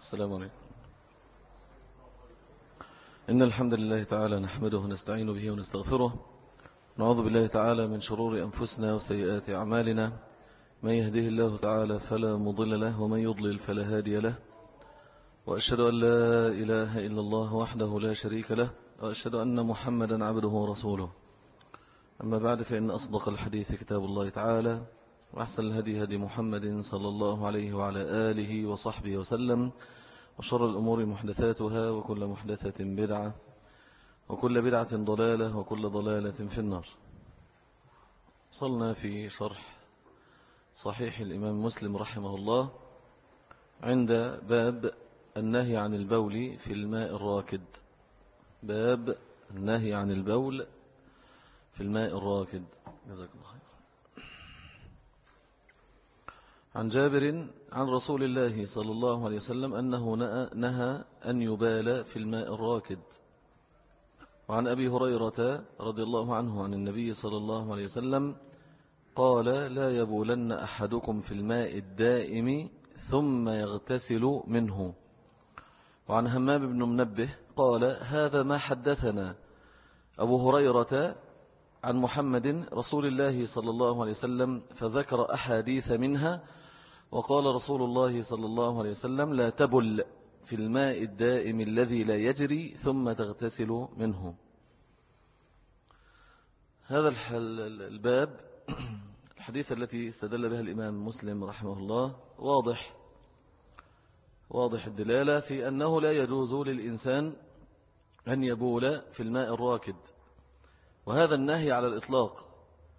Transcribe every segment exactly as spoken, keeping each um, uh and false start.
السلام عليكم. إن الحمد لله تعالى نحمده ونستعين به ونستغفره، نعوذ بالله تعالى من شرور أنفسنا وسيئات أعمالنا، من يهده الله تعالى فلا مضل له ومن يضلل فلا هادي له، وأشهد أن لا إله إلا الله وحده لا شريك له، وأشهد أن محمدا عبده ورسوله. أما بعد، فإن أصدق الحديث كتاب الله تعالى، وأحسن الهدي هدي محمد صلى الله عليه وعلى آله وصحبه وسلم، وشر الأمور محدثاتها، وكل محدثة بدعة، وكل بدعة ضلالة، وكل ضلالة في النار. صلنا في شرح صحيح الإمام مسلم رحمه الله عند باب النهي عن البول في الماء الراكد. باب النهي عن البول في الماء الراكد. جزاك الله خير. عن جابر عن رسول الله صلى الله عليه وسلم أنه نهى أن يبال في الماء الراكد. وعن أبي هريرة رضي الله عنه عن النبي صلى الله عليه وسلم قال: لا يبولن أحدكم في الماء الدائم ثم يغتسل منه. وعن همام بن منبه قال: هذا ما حدثنا أبو هريرة عن محمد رسول الله صلى الله عليه وسلم، فذكر أحاديث منها، وقال رسول الله صلى الله عليه وسلم: لا تبل في الماء الدائم الذي لا يجري ثم تغتسل منه. هذا الباب الحديث التي استدل بها الإمام مسلم رحمه الله واضح واضح الدلالة في أنه لا يجوز للإنسان أن يبول في الماء الراكد، وهذا النهي على الإطلاق،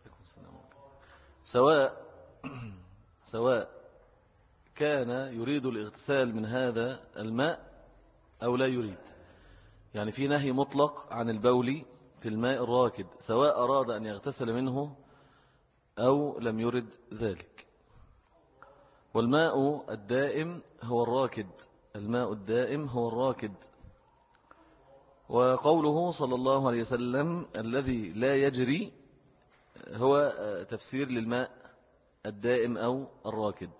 سواء سواء كان يريد الاغتسال من هذا الماء أو لا يريد. يعني في نهي مطلق عن البول في الماء الراكد، سواء أراد أن يغتسل منه أو لم يرد ذلك. والماء الدائم هو الراكد، الماء الدائم هو الراكد. وقوله صلى الله عليه وسلم الذي لا يجري هو تفسير للماء الدائم أو الراكد.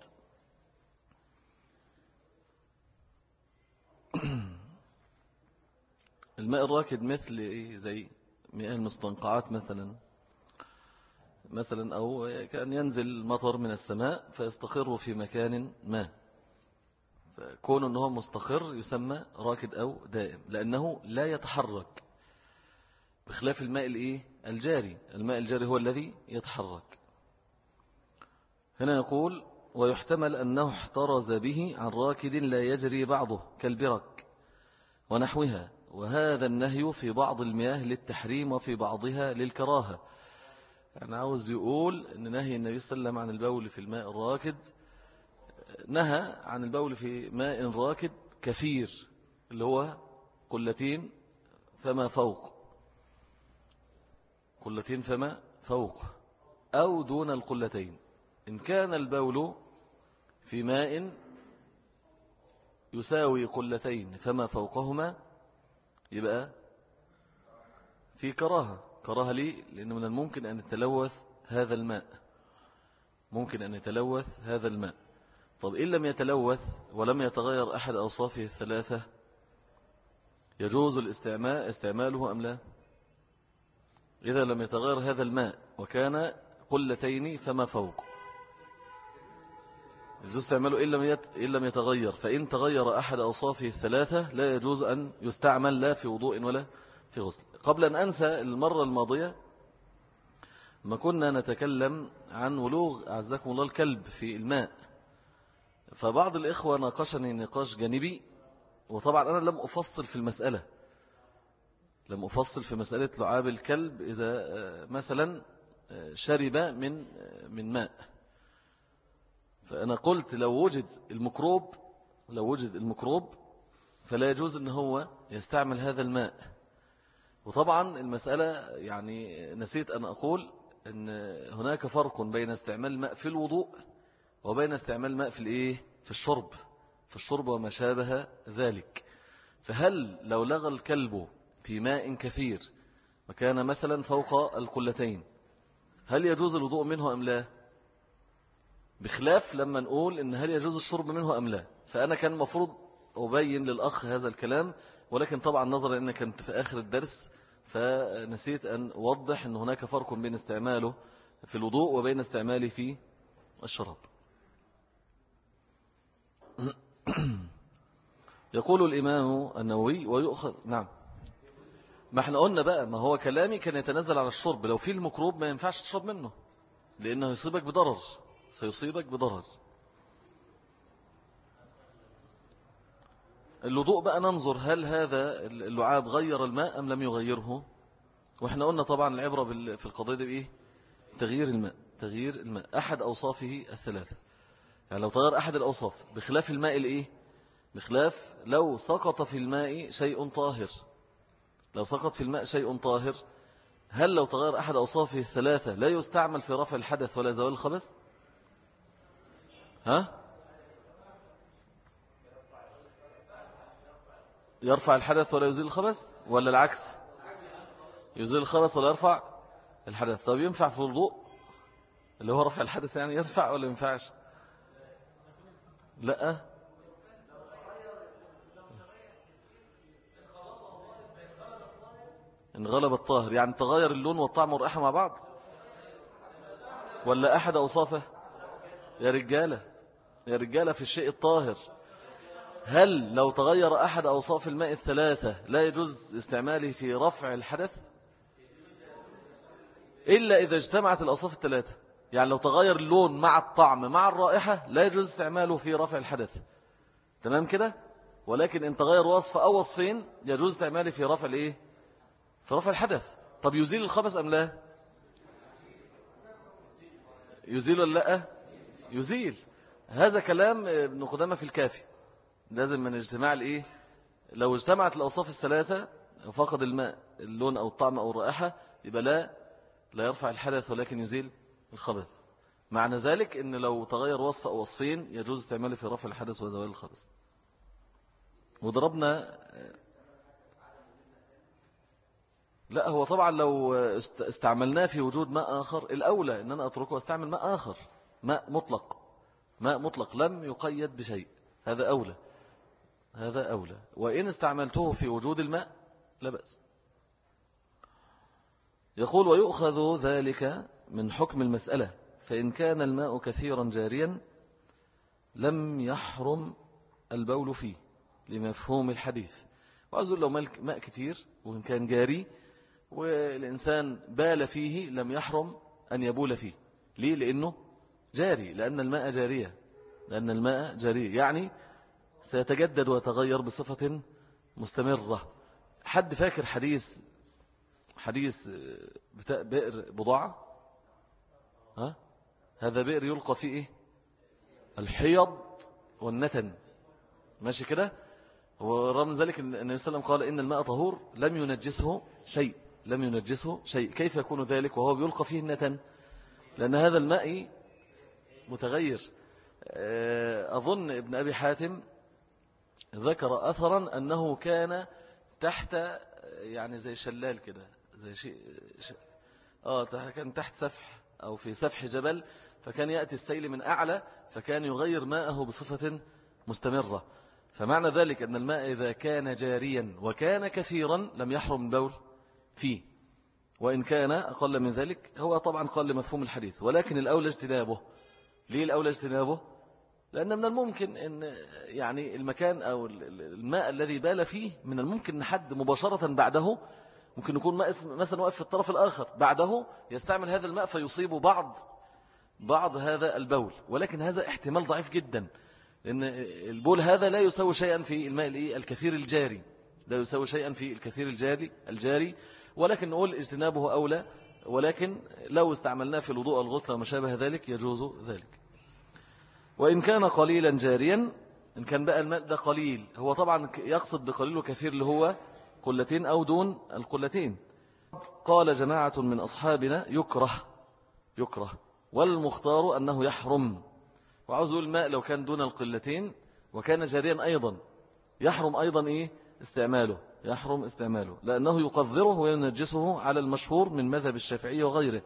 الماء الراكد مثل إيه؟ زي مياه المستنقعات مثلا مثلا أو كأن ينزل مطر من السماء فيستقر في مكان ما، فكون أنه مستقر يسمى راكد أو دائم، لأنه لا يتحرك، بخلاف الماء الإيه؟ الجاري. الماء الجاري هو الذي يتحرك. هنا يقول: ويحتمل أنه احترز به عن راكد لا يجري بعضه كالبرك ونحوها، وهذا النهي في بعض المياه للتحريم وفي بعضها للكراهة. يعني عاوز يقول أن نهي النبي صلى الله عليه وسلم عن البول في الماء الراكد، نهى عن البول في ماء راكد كثير، اللي هو قلتين فما فوق، قلتين فما فوق أو دون القلتين. إن كان البول في ماء يساوي قلتين فما فوقهما يبقى في كراهة. كراهة ليه؟ لأن من الممكن أن يتلوث هذا الماء، ممكن أن يتلوث هذا الماء. طب إن لم يتلوث ولم يتغير أحد أوصافه الثلاثة، يجوز الاستعمال استعماله أم لا؟ إذا لم يتغير هذا الماء وكان قلتين فما فوق، يجوز استعماله إن لم يتغير. فإن تغير أحد أوصافه الثلاثة لا يجوز أن يستعمل لا في وضوء ولا في غسل. قبل أن أنسى، المرة الماضية ما كنا نتكلم عن ولوغ أعزكم الله الكلب في الماء، فبعض الإخوة ناقشني نقاش جانبي، وطبعا أنا لم أفصل في المسألة لم أفصل في مسألة لعاب الكلب إذا مثلا شرب من من ماء. فأنا قلت لو وجد الميكروب لو وجد الميكروب فلا يجوز أن هو يستعمل هذا الماء. وطبعا المسألة يعني نسيت أن أقول أن هناك فرق بين استعمال الماء في الوضوء وبين استعمال الماء في الإيه؟ في الشرب في الشرب وما شابه ذلك. فهل لو لغى الكلب في ماء كثير وكان مثلا فوق القلتين، هل يجوز الوضوء منه أم لا؟ بخلاف لما نقول إن هل يجوز الشرب منه أم لا. فأنا كان مفروض أبين للأخ هذا الكلام، ولكن طبعا نظرا أن كنت في آخر الدرس فنسيت أن أوضح أن هناك فرق بين استعماله في الوضوء وبين استعماله في الشراب. يقول الإمام النووي ويؤخذ. نعم، ما احنا قلنا بقى، ما هو كلامي كان يتنزل على الشرب. لو في الميكروب ما ينفعش تشرب منه لأنه يصيبك بضرر، سيصيبك بضرر. الوضوء بقى ننظر هل هذا اللعاب غير الماء أم لم يغيره. وإحنا قلنا طبعا العبرة في القضية دي بإيه؟ تغيير الماء. تغيير الماء أحد أوصافه الثلاثة. يعني لو تغير أحد الأوصاف بخلاف الماء الإيه؟ بخلاف لو سقط في الماء شيء طاهر. لو سقط في الماء شيء طاهر، هل لو تغير أحد أوصافه الثلاثة لا يستعمل في رفع الحدث ولا زوال الخبث؟ ها؟ يرفع الحدث ولا يزيل الخبث، ولا العكس؟ يزيل الخبث ولا يرفع الحدث. طب ينفع في الوضوء اللي هو رفع الحدث يعني يرفع ولا ينفعش؟ لا، إن غلب الطاهر يعني تغير اللون والطعم والرائحة مع بعض، ولا أحد أوصافه؟ يا رجالة يا رجالة في الشيء الطاهر، هل لو تغير أحد أوصاف الماء الثلاثة لا يجوز استعماله في رفع الحدث؟ إلا إذا اجتمعت الأوصاف الثلاثة. يعني لو تغير اللون مع الطعم مع الرائحة لا يجوز استعماله في رفع الحدث. تمام كده؟ ولكن إن تغير وصف أو وصفين يجوز استعماله في رفع الإيه؟ في رفع الحدث. طب يزيل الخبث أم لا؟ يزيل ولا لا؟ يزيل. هذا كلام ابن قدامة في الكافي. لازم من اجتماع الإيه؟ لو اجتمعت الأوصاف الثلاثة فقد الماء اللون أو الطعم أو الرائحة يبقى لا لا يرفع الحدث ولكن يزيل الخبث. معنى ذلك أن لو تغير وصف أو وصفين يجوز استعماله في رفع الحدث وزوال الخبث. وضربنا. لا، هو طبعا لو استعملناه في وجود ماء آخر الأولى أن أنا أتركه واستعمل ماء آخر، ماء مطلق، ماء مطلق لم يقيد بشيء، هذا أولى، هذا أولى. وإن استعملته في وجود الماء لا بأس. يقول ويؤخذ ذلك من حكم المسألة، فإن كان الماء كثيرا جاريا لم يحرم البول فيه لمفهوم الحديث. وأقول لو ماء كتير وإن كان جاري والإنسان بال فيه لم يحرم أن يبول فيه. ليه؟ لأنه جاري، لأن الماء جارية، لأن الماء جاري يعني سيتجدد ويتغير بصفة مستمرة. حد فاكر حديث حديث بتاع بئر بضاعة؟ ها؟ هذا بئر يلقى فيه إيه؟ الحيض والنتن، ماشي كده؟ ورغم ذلك النبي صلى الله عليه وسلم قال إن الماء طهور لم ينجسه شيء، لم ينجسه شيء. كيف يكون ذلك وهو بيلقى فيه النتن؟ لأن هذا الماء متغير. أظن ابن أبي حاتم ذكر أثرا أنه كان تحت يعني زي شلال كده، زي شيء ش... آه كان تحت سفح أو في سفح جبل، فكان يأتي السيل من أعلى فكان يغير ماءه بصفة مستمرة. فمعنى ذلك أن الماء إذا كان جاريا وكان كثيرا لم يحرم البول فيه، وإن كان أقل من ذلك هو طبعا قال لمفهوم الحديث، ولكن الأولى اجتنابه. ليه الأولى اجتنابه؟ لأن من الممكن أن يعني المكان أو الماء الذي بال فيه من الممكن أن حد مباشرة بعده ممكن يكون ماء مثلا واقف في الطرف الآخر بعده يستعمل هذا الماء فيصيب بعض بعض هذا البول، ولكن هذا احتمال ضعيف جدا، لأن البول هذا لا يساوي شيئا في الماء الكثير الجاري، لا يساوي شيئا في الكثير الجاري الجاري ولكن نقول اجتنابه أولى. ولكن لو استعملناه في الوضوء الغسل وما شابه ذلك يجوز ذلك. وإن كان قليلا جاريا، إن كان بقى الماء ده قليل، هو طبعا يقصد بقليل وكثير اللي هو قلتين أو دون القلتين. قال جماعة من أصحابنا يكره يكره والمختار أنه يحرم. وعوزوا الماء لو كان دون القلتين وكان جاريا أيضا يحرم أيضا إيه استعماله، يحرم استعماله لأنه يقذره وينجسه على المشهور من مذهب الشافعي وغيره،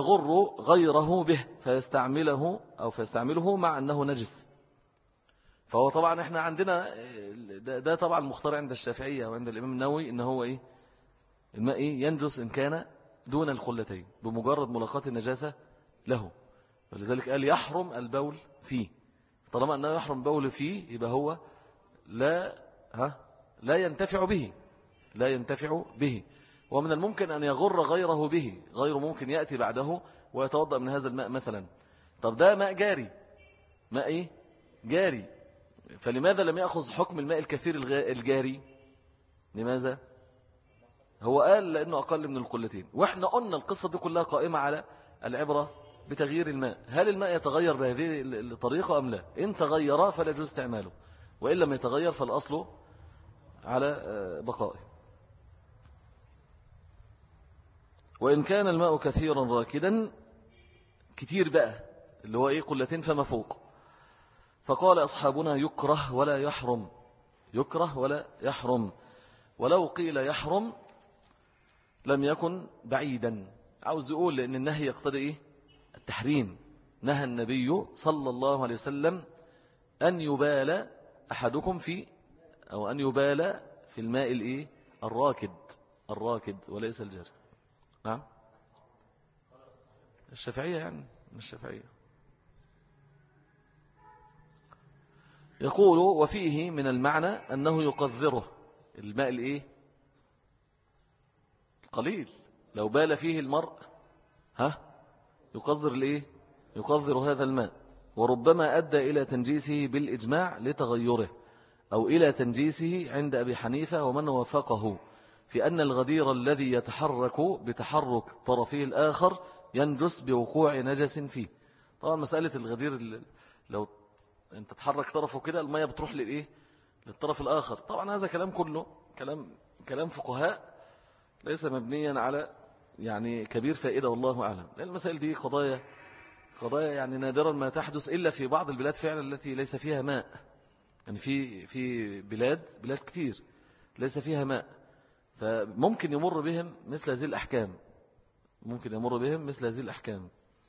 ويغر غيره به فيستعمله أو فيستعمله مع أنه نجس. فهو طبعا احنا عندنا ده, ده طبعا مختار عند الشافعية وعند الإمام النووي إن هو إيه الماء إيه ينجس إن كان دون الخلتين بمجرد ملاقاة النجاسة له، ولذلك قال يحرم البول فيه. طالما أنه يحرم البول فيه يبقى هو لا ها لا ينتفع به لا ينتفع به ومن الممكن أن يغر غيره به، غيره ممكن يأتي بعده ويتوضأ من هذا الماء مثلا. طب ده ماء جاري، ماء إيه جاري، فلماذا لم يأخذ حكم الماء الكثير الجاري؟ لماذا؟ هو قال لأنه أقل من القلتين، وإحنا قلنا القصة دي كلها قائمة على العبرة بتغيير الماء. هل الماء يتغير بهذه الطريقة أم لا؟ إن تغير فلا يجوز استعماله، وإن لم يتغير فالأصل على بقائه. وإن كان الماء كثيرا راكدا، كتير بقى اللي هو إيه قلتين فما فوق، فقال أصحابنا يكره ولا يحرم، يكره ولا يحرم. ولو قيل يحرم لم يكن بعيدا، عاوز يقول لأن النهي يقتضي إيه التحريم. نهى النبي صلى الله عليه وسلم أن يبال أحدكم في أو أن يبال في الماء الإيه الراكد، الراكد وليس الجاري. نعم الشافعية يعني الشافعية. يقول وفيه من المعنى أنه يقذره الماء الإيه القليل، لو بال فيه المرء ها يقذر الإيه يقذر هذا الماء، وربما أدى إلى تنجيسه بالإجماع لتغيره، أو إلى تنجيسه عند أبي حنيفة ومن وافقه في أن الغدير الذي يتحرك بتحرك طرفه الآخر ينجس بوقوع نجس فيه. طبعا مسألة الغدير لو انت تحرك طرفه كده المية بتروح للإيه للطرف الآخر، طبعا هذا كلام كله كلام كلام فقهاء ليس مبنيا على يعني كبير فائدة والله أعلم، لأن المسائل دي قضايا قضايا يعني نادرا ما تحدث إلا في بعض البلاد فعلا التي ليس فيها ماء، يعني في في بلاد بلاد كتير ليس فيها ماء، فممكن يمر بهم مثل هذه الأحكام ممكن يمر بهم مثل هذه الأحكام.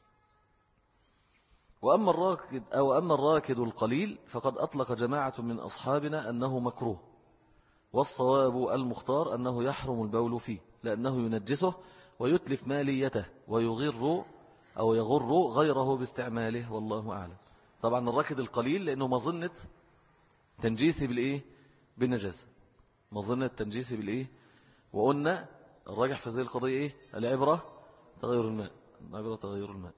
وأما الراكد أو أما الراكد القليل فقد أطلق جماعة من أصحابنا أنه مكروه، والصواب المختار أنه يحرم البول فيه لأنه ينجسه ويتلف ماليته ويغر أو يغر غيره باستعماله والله أعلم. طبعا الراكد القليل لأنه مظنة تنجيسي بالإيه بالنجاسة، مظنة تنجيسي بالإيه، وقلنا الراجح في هذه القضية إيه العبرة تغير الماء، العبرة تغير الماء.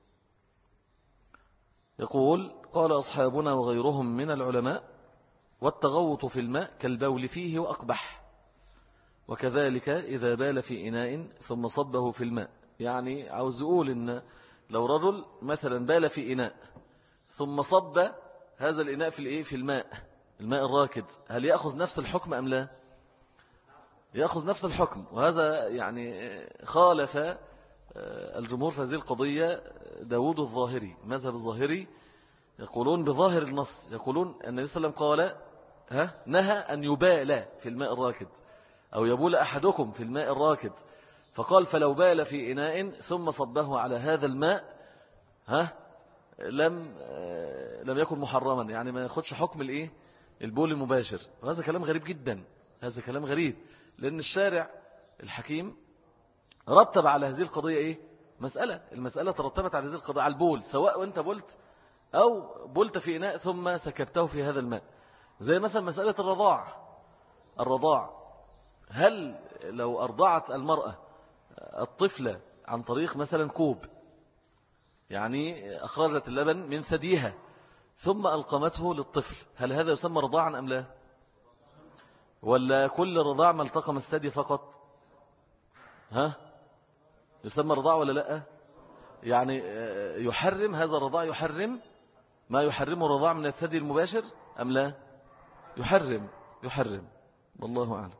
يقول قال أصحابنا وغيرهم من العلماء والتغوط في الماء كالبول فيه وأقبح، وكذلك إذا بال في إناء ثم صبه في الماء. يعني عاوز يقول إن لو رجل مثلا بال في إناء ثم صب هذا الإناء في الإيه في الماء الماء الراكد، هل يأخذ نفس الحكم أم لا؟ يأخذ نفس الحكم، وهذا يعني خالف الجمهور في هذه القضية. داود الظاهري مذهب الظاهري يقولون بظاهر النص، يقولون أن النبي صلى الله عليه وسلم قال ها نهى أن يبال في الماء الراكد أو يبول أحدكم في الماء الراكد، فقال فلو بال في إناء ثم صبه على هذا الماء ها لم لم يكن محرما، يعني ما ياخدش حكم الإيه البول المباشر. وهذا كلام غريب جدا، هذا كلام غريب، لأن الشارع الحكيم رتب على هذه القضية إيه مسألة المسألة ترتبت على هذه القضية على البول، سواء وانت بلت أو بلت في إناء ثم سكبته في هذا الماء. زي مثلا مسألة الرضاع الرضاع هل لو أرضعت المرأة الطفلة عن طريق مثلا كوب، يعني أخرجت اللبن من ثديها ثم ألقمته للطفل، هل هذا يسمى رضاعا أم لا؟ ولا كل رضاع ما التقم الثدي فقط ها يسمى رضاع ولا لا؟ يعني يحرم هذا الرضاع يحرم ما يحرمه الرضاع من الثدي المباشر أم لا؟ يحرم يحرم والله أعلم.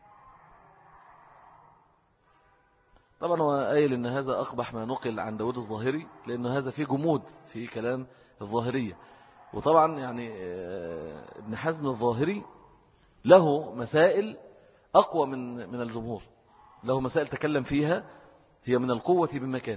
طبعا هو قايل إن هذا أقبح ما نقل عن داود الظاهري، لأن هذا فيه جمود في كلام الظاهرية. وطبعا يعني ابن حزم الظاهري له مسائل أقوى من من الجمهور، له مسائل تكلم فيها هي من القوة بمكان،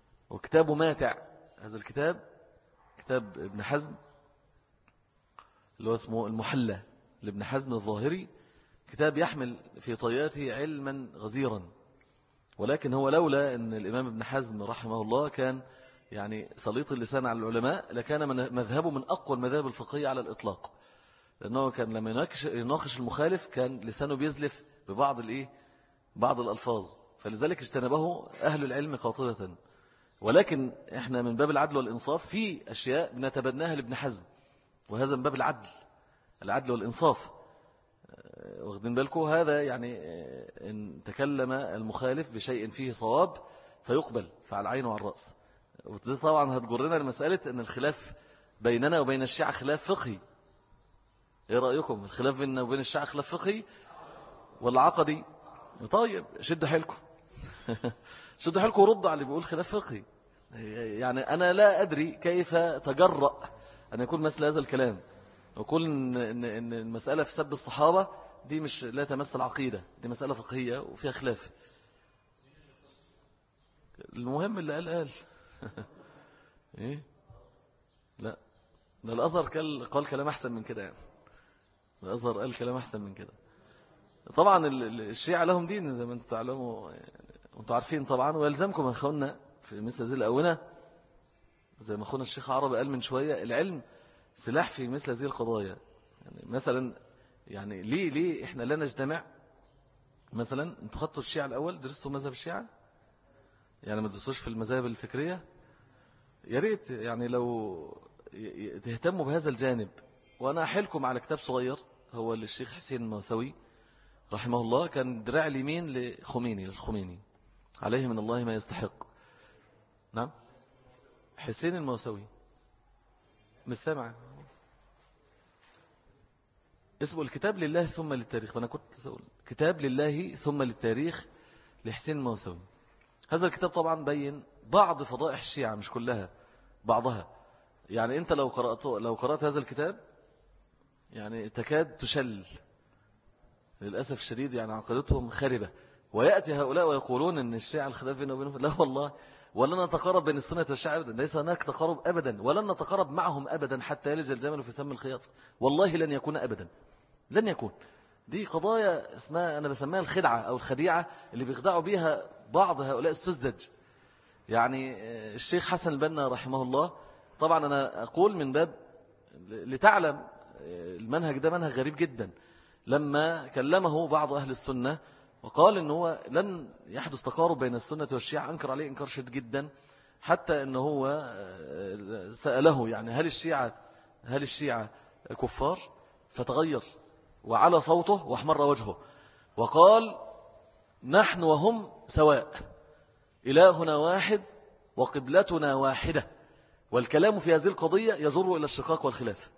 وكتابه ماتع. هذا الكتاب كتاب ابن حزم اللي هو اسمه المحلى لابن حزم الظاهري، كتاب يحمل في طياته علما غزيرا، ولكن هو لولا أن الإمام ابن حزم رحمه الله كان يعني سليط اللسان على العلماء لكان مذهبه من أقوى المذاهب الفقهية على الإطلاق، لأنه كان لما يناقش, يناقش المخالف كان لسانه بيزلف ببعض الإيه بعض الألفاظ، فلذلك اجتنبه أهل العلم قاطبة. ولكن إحنا من باب العدل والإنصاف في أشياء بنتبناها لابن حزم، وهذا من باب العدل العدل والإنصاف. واخدين بالكم هذا يعني إن تكلم المخالف بشيء فيه صواب فيقبل فعلى العين وعلى الرأس. ودي طبعا هتجرنا لمسألة أن الخلاف بيننا وبين الشيعة خلاف فقهي. إيه رأيكم؟ الخلاف بيننا وبين الشيعة خلاف فقهي ولا عقدي؟ طيب شدوا حيلكم شدوا حيلكم وردوا على اللي بيقول خلاف فقهي. يعني أنا لا أدري كيف تجرأ أن يكون مثل هذا الكلام، وكل إن, إن المسألة في سب الصحابة دي مش لا تمثل عقيدة، دي مسألة فقهية وفيها خلاف. المهم اللي قال قال إيه؟ لا ده الأزهر قال كلام أحسن من كده، يعني الأزهر قال كلام أحسن من كده. طبعا الشيعة لهم دين زي ما انتم تعلموا وانتم عارفين طبعا، ويلزمكم يا أخونا في مثل هذه الأونة زي ما أخونا الشيخ عربي قال من شوية، العلم سلاح في مثل هذه القضايا. يعني مثلا يعني ليه ليه إحنا لا نجتمع؟ مثلا انتوا خدتوا الشيعة الأول، درستوا مذهب الشيعة، يعني ما تدرسوش في المذاهب الفكرية؟ يا ريت يعني لو تهتموا بهذا الجانب. وأنا أحلكم على كتاب صغير هو للشيخ حسين الموسوي رحمه الله، كان دراع اليمين لخميني للخميني عليه من الله ما يستحق. نعم حسين الموسوي مستمع اسمه الكتاب لله ثم للتاريخ، فأنا كنت أقول كتاب لله ثم للتاريخ لحسين الموسوي. هذا الكتاب طبعا بين بعض فضائح الشيعة مش كلها، بعضها. يعني أنت لو قرأت لو قرأت هذا الكتاب يعني تكاد تشل للأسف الشديد، يعني عقيدتهم خاربة. ويأتي هؤلاء ويقولون أن الشيعة الخلاف بينه وبينهم، لا والله ولن نتقرب بين السنة والشيعة أبدا، ليس هناك تقرب أبدا، ولن نتقرب معهم أبدا حتى يلج الجمل في سم الخياط، والله لن يكون أبدا، لن يكون. دي قضايا اسمها أنا بسميها الخدعة أو الخديعة اللي بيخدعوا بها بعض هؤلاء السذج. يعني الشيخ حسن البنا رحمه الله، طبعا أنا أقول من باب لتعلم المنهج ده منهج غريب جدا. لما كلمه بعض أهل السنة وقال إنه هو لن يحدث تقارب بين السنة والشيعة، أنكر عليه إنكار شديد جدا، حتى إنه هو سأله يعني هل الشيعة هل الشيعة كفار؟ فتغير وعلى صوته واحمر وجهه وقال نحن وهم سواء، إلهنا واحد وقبلتنا واحدة، والكلام في هذه القضية يجر إلى الشقاق والخلاف.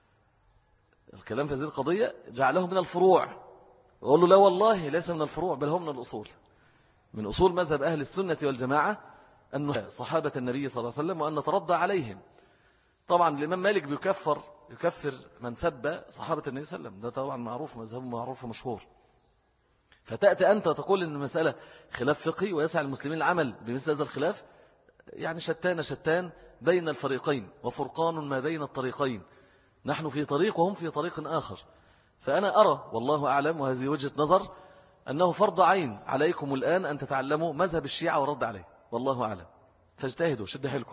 الكلام في هذه القضية جعله من الفروع، وقال له لا والله ليس من الفروع بل هو من الأصول، من أصول مذهب أهل السنة والجماعة أنه صحابة النبي صلى الله عليه وسلم وأن نترضى عليهم. طبعا الإمام مالك بيكفر يكفر من سب صحابة النبي صلى الله عليه وسلم، ده طبعا معروف، مذهبه معروف ومشهور. فتأتي أنت وتقول إن المسألة خلاف فقهي ويسعى المسلمين العمل بمثل هذا الخلاف، يعني شتان شتان بين الفريقين وفرقان ما بين الطريقين، نحن في طريق وهم في طريق آخر. فأنا أرى والله أعلم، وهذه وجهة نظر، أنه فرض عين عليكم الآن أن تتعلموا مذهب الشيعة ورد عليه، والله أعلم. فاجتهدوا شد حيلكم.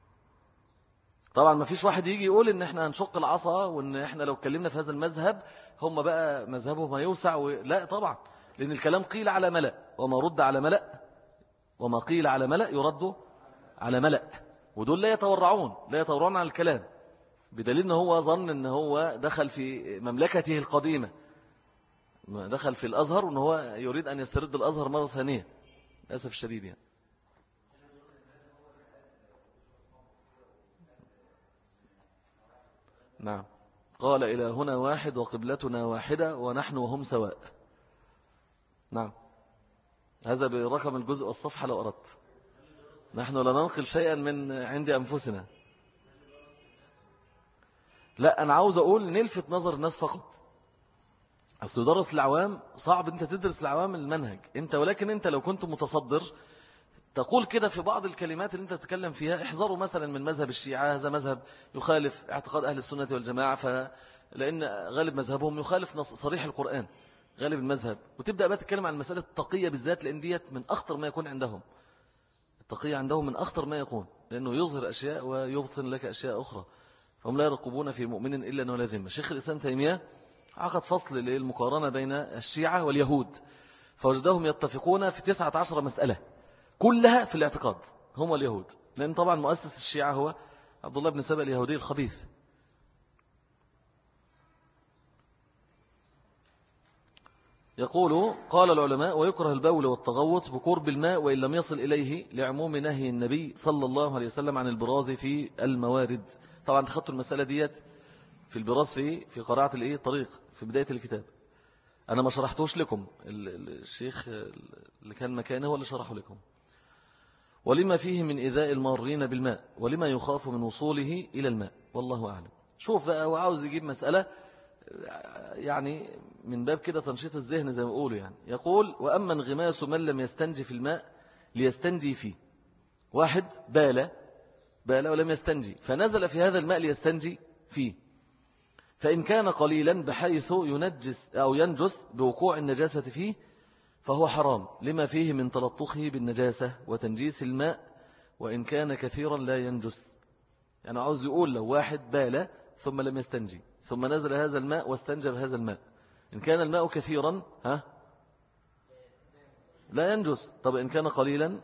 طبعا ما فيش واحد يجي يقول إن إحنا هنشق العصا وإن إحنا لو اتكلمنا في هذا المذهب هم بقى مذهبهم يوسع و... لا طبعا، لأن الكلام قيل على ملأ، وما رد على ملأ وما قيل على ملأ يرد على ملأ، ودول لا يتورعون لا يتورعون عن الكلام، بدليل أنه هو ظن أنه هو دخل في مملكته القديمة، دخل في الأزهر وأنه هو يريد أن يسترد الأزهر مرة ثانية، للأسف الشديد يعني. نعم قال إلهنا واحد وقبلتنا واحدة ونحن وهم سواء. نعم هذا برقم الجزء والصفحة لو أردت. نحن لا ننقل شيئا من عند أنفسنا. لا أنا عاوز أقول نلفت نظر الناس فقط. أصل درس العوام صعب أنت تدرس العوام المنهج أنت، ولكن أنت لو كنت متصدر تقول كده في بعض الكلمات اللي أنت تتكلم فيها، احذروا مثلا من مذهب الشيعة، هذا مذهب يخالف اعتقاد أهل السنة والجماعة، لأن غالب مذهبهم يخالف نص صريح القرآن غالب المذهب. وتبدأ بقى تتكلم عن مسألة التقية بالذات، لأن ديت من أخطر ما يكون عندهم. التقية عندهم من أخطر ما يكون، لأنه يظهر أشياء ويبطن لك أشياء أخرى، فهم لا يرقبون في مؤمن إلا ولا ذمة. شيخ الإسلام تيمية عقد فصل للمقارنة بين الشيعة واليهود، فوجدهم يتفقون في تسعة عشر مسألة كلها في الاعتقاد هم اليهود، لأن طبعا مؤسس الشيعة هو عبد الله بن سبأ اليهودي الخبيث. يقول قال العلماء: ويكره البول والتغوط بقرب الماء وإن لم يصل إليه، لعموم نهي النبي صلى الله عليه وسلم عن البراز في الموارد. طبعا تخطوا المسألة ديت في البراز في في قراءة الايه الطريق في بداية الكتاب. أنا ما شرحتوش لكم، الشيخ اللي كان مكانه هو اللي شرحه لكم. ولما فيه من إيذاء المارين بالماء، ولما يخاف من وصوله إلى الماء، والله أعلم. شوف بقى، هو عاوز يجيب مسألة يعني من باب كده تنشيط الذهن زي ما يقولوا يعني. يقول: وأما انغماس من لم يستنجي في الماء ليستنجي فيه. واحد بال بال ولم يستنجي، فنزل في هذا الماء ليستنجي فيه، فإن كان قليلا بحيث ينجس أو ينجس بوقوع النجاسة فيه فهو حرام، لما فيه من تلطخه بالنجاسة وتنجيس الماء، وإن كان كثيرا لا ينجس. يعني عاوز يقول لو واحد بال ثم لم يستنجي ثم نزل هذا الماء واستنجى بهذا الماء، إن كان الماء كثيرا ها لا ينجس. طب إن كان قليلا،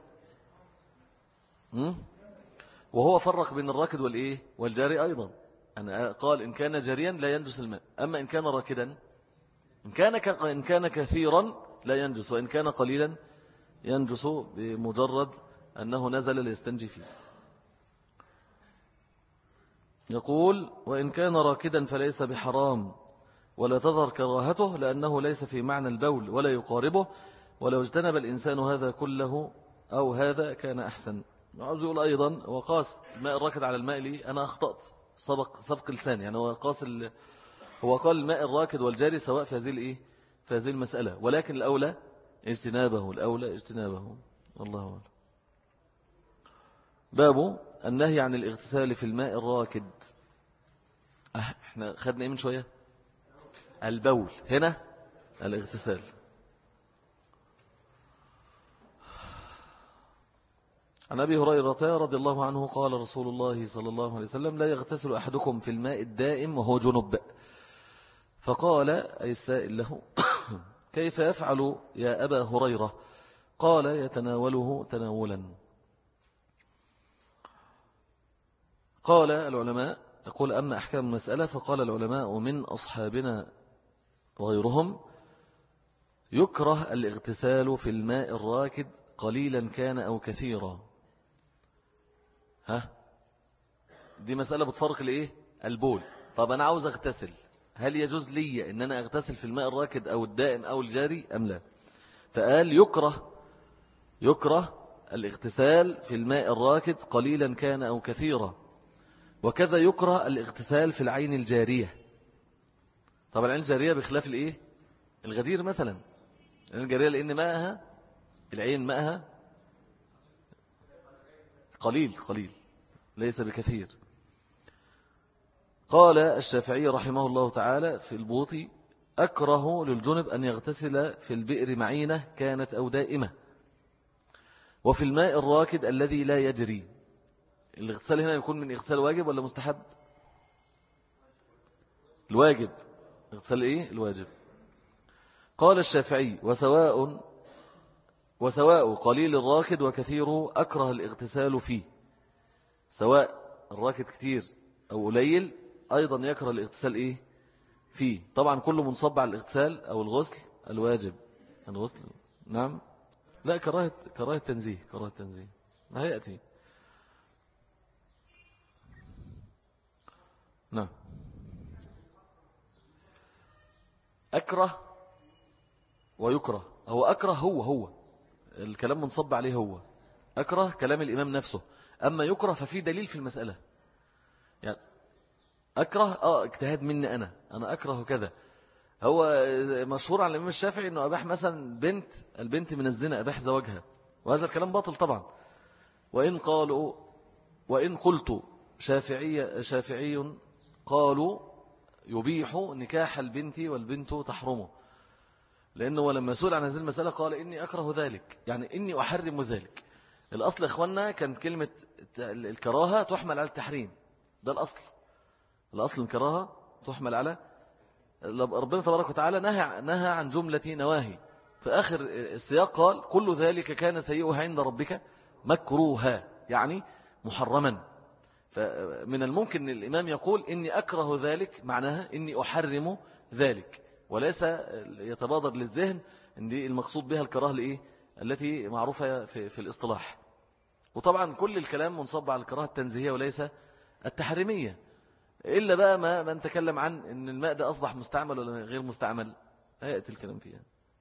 وهو فرق بين الراكد والإيه والجاري أيضا. أنا قال إن كان جاريا لا ينجس الماء، أما إن كان راكدا إن كان ك... إن كان كثيرا لا ينجس، وإن كان قليلا ينجس بمجرد أنه نزل ليستنجي فيه. يقول: وإن كان راكدا فليس بحرام ولا تظهر كراهته، لأنه ليس في معنى البول ولا يقاربه، ولو اجتنب الإنسان هذا كله أو هذا كان أحسن. عاوز يقول أيضا: وقاس الماء الراكد على الماء لي، أنا أخطأت سبق سبق لسان، يعني هو قاس ال... هو قال الماء الراكد والجاري سواء في هذه الإيه في هذه المسألة، ولكن الأولى اجتنابه الأولى اجتنابه والله أعلم. باب النهي عن الاغتسال في الماء الراكد. أه احنا خدنا ايه من شوية؟ البول، هنا الاغتسال. عن أبي هريرة رضي الله عنه قال رسول الله صلى الله عليه وسلم: لا يغتسل أحدكم في الماء الدائم وهو جنب. فقال أي السائل له: كيف يفعل يا أبا هريرة؟ قال: يتناوله تناولا. قال العلماء، يقول: أما أحكام المسألة، فقال العلماء من أصحابنا وغيرهم: يكره الاغتسال في الماء الراكد قليلا كان أو كثيرا. ها دي مسألة بتفرق الإيه البول. طب أنا عاوز أغتسل، هل يجوز لي أن أنا أغتسل في الماء الراكد أو الدائم أو الجاري أم لا؟ فقال: يكره يكره الاغتسال في الماء الراكد قليلا كان أو كثيرا، وكذا يكره الاغتسال في العين الجارية. طبعا العين الجارية بخلاف الإيه الغدير مثلا. العين الجارية لأن ماءها العين ماءها قليل قليل ليس بكثير. قال الشافعي رحمه الله تعالى في البوطي: أكره للجنب أن يغتسل في البئر معينة كانت أو دائمة، وفي الماء الراكد الذي لا يجري. الاغتسال هنا يكون من اغتسال واجب ولا مستحب؟ الواجب. اغتسال ايه الواجب. قال الشافعي: وسواء وسواء قليل الراكد وكثيره أكره الاغتسال فيه. سواء الراكد كتير أو قليل أيضا يكره الاغتسال إيه فيه. طبعا كله منصب على الاغتسال أو الغسل الواجب. الغسل نعم لا كراهة كراهة تنزيه كراهة تنزيه هيأتي. نعم. أكره ويكره. هو أكره هو هو الكلام منصب عليه هو أكره كلام الإمام نفسه. أما يكره ففي دليل في المسألة. يعني أكره آه اجتهاد مني أنا أنا أكره كذا. هو مشهور عن الإمام الشافعي أنه أباح مثلا بنت البنت من الزنا أباح زواجها، وهذا الكلام باطل طبعا. وإن قالوا وإن قلت شافعي شافعي قالوا يبيح نكاح البنت والبنت تحرمه، لأنه لما سئل عن هذه المسألة قال إني أكره ذلك، يعني إني أحرم ذلك. الأصل إخواننا كان كلمة الكراهة تحمل على التحريم، ده الأصل. الأصل الكراهة تحمل على ربنا تبارك وتعالى نهى نهى عن جملة نواهي، في آخر السياق قال كل ذلك كان سيئها عند ربك مكروها، يعني محرما. فمن الممكن الإمام يقول إني أكره ذلك، معناها إني أحرم ذلك، وليس يتبادر للذهن إن دي المقصود بها الكراهة لإيه التي معروفة في, في الاصطلاح. وطبعا كل الكلام منصب على الكراهة التنزيهية وليس التحريمية، إلا بقى ما من تكلم عن إن الماء ده أصبح مستعمل ولا غير مستعمل، هيأتي الكلام فيها.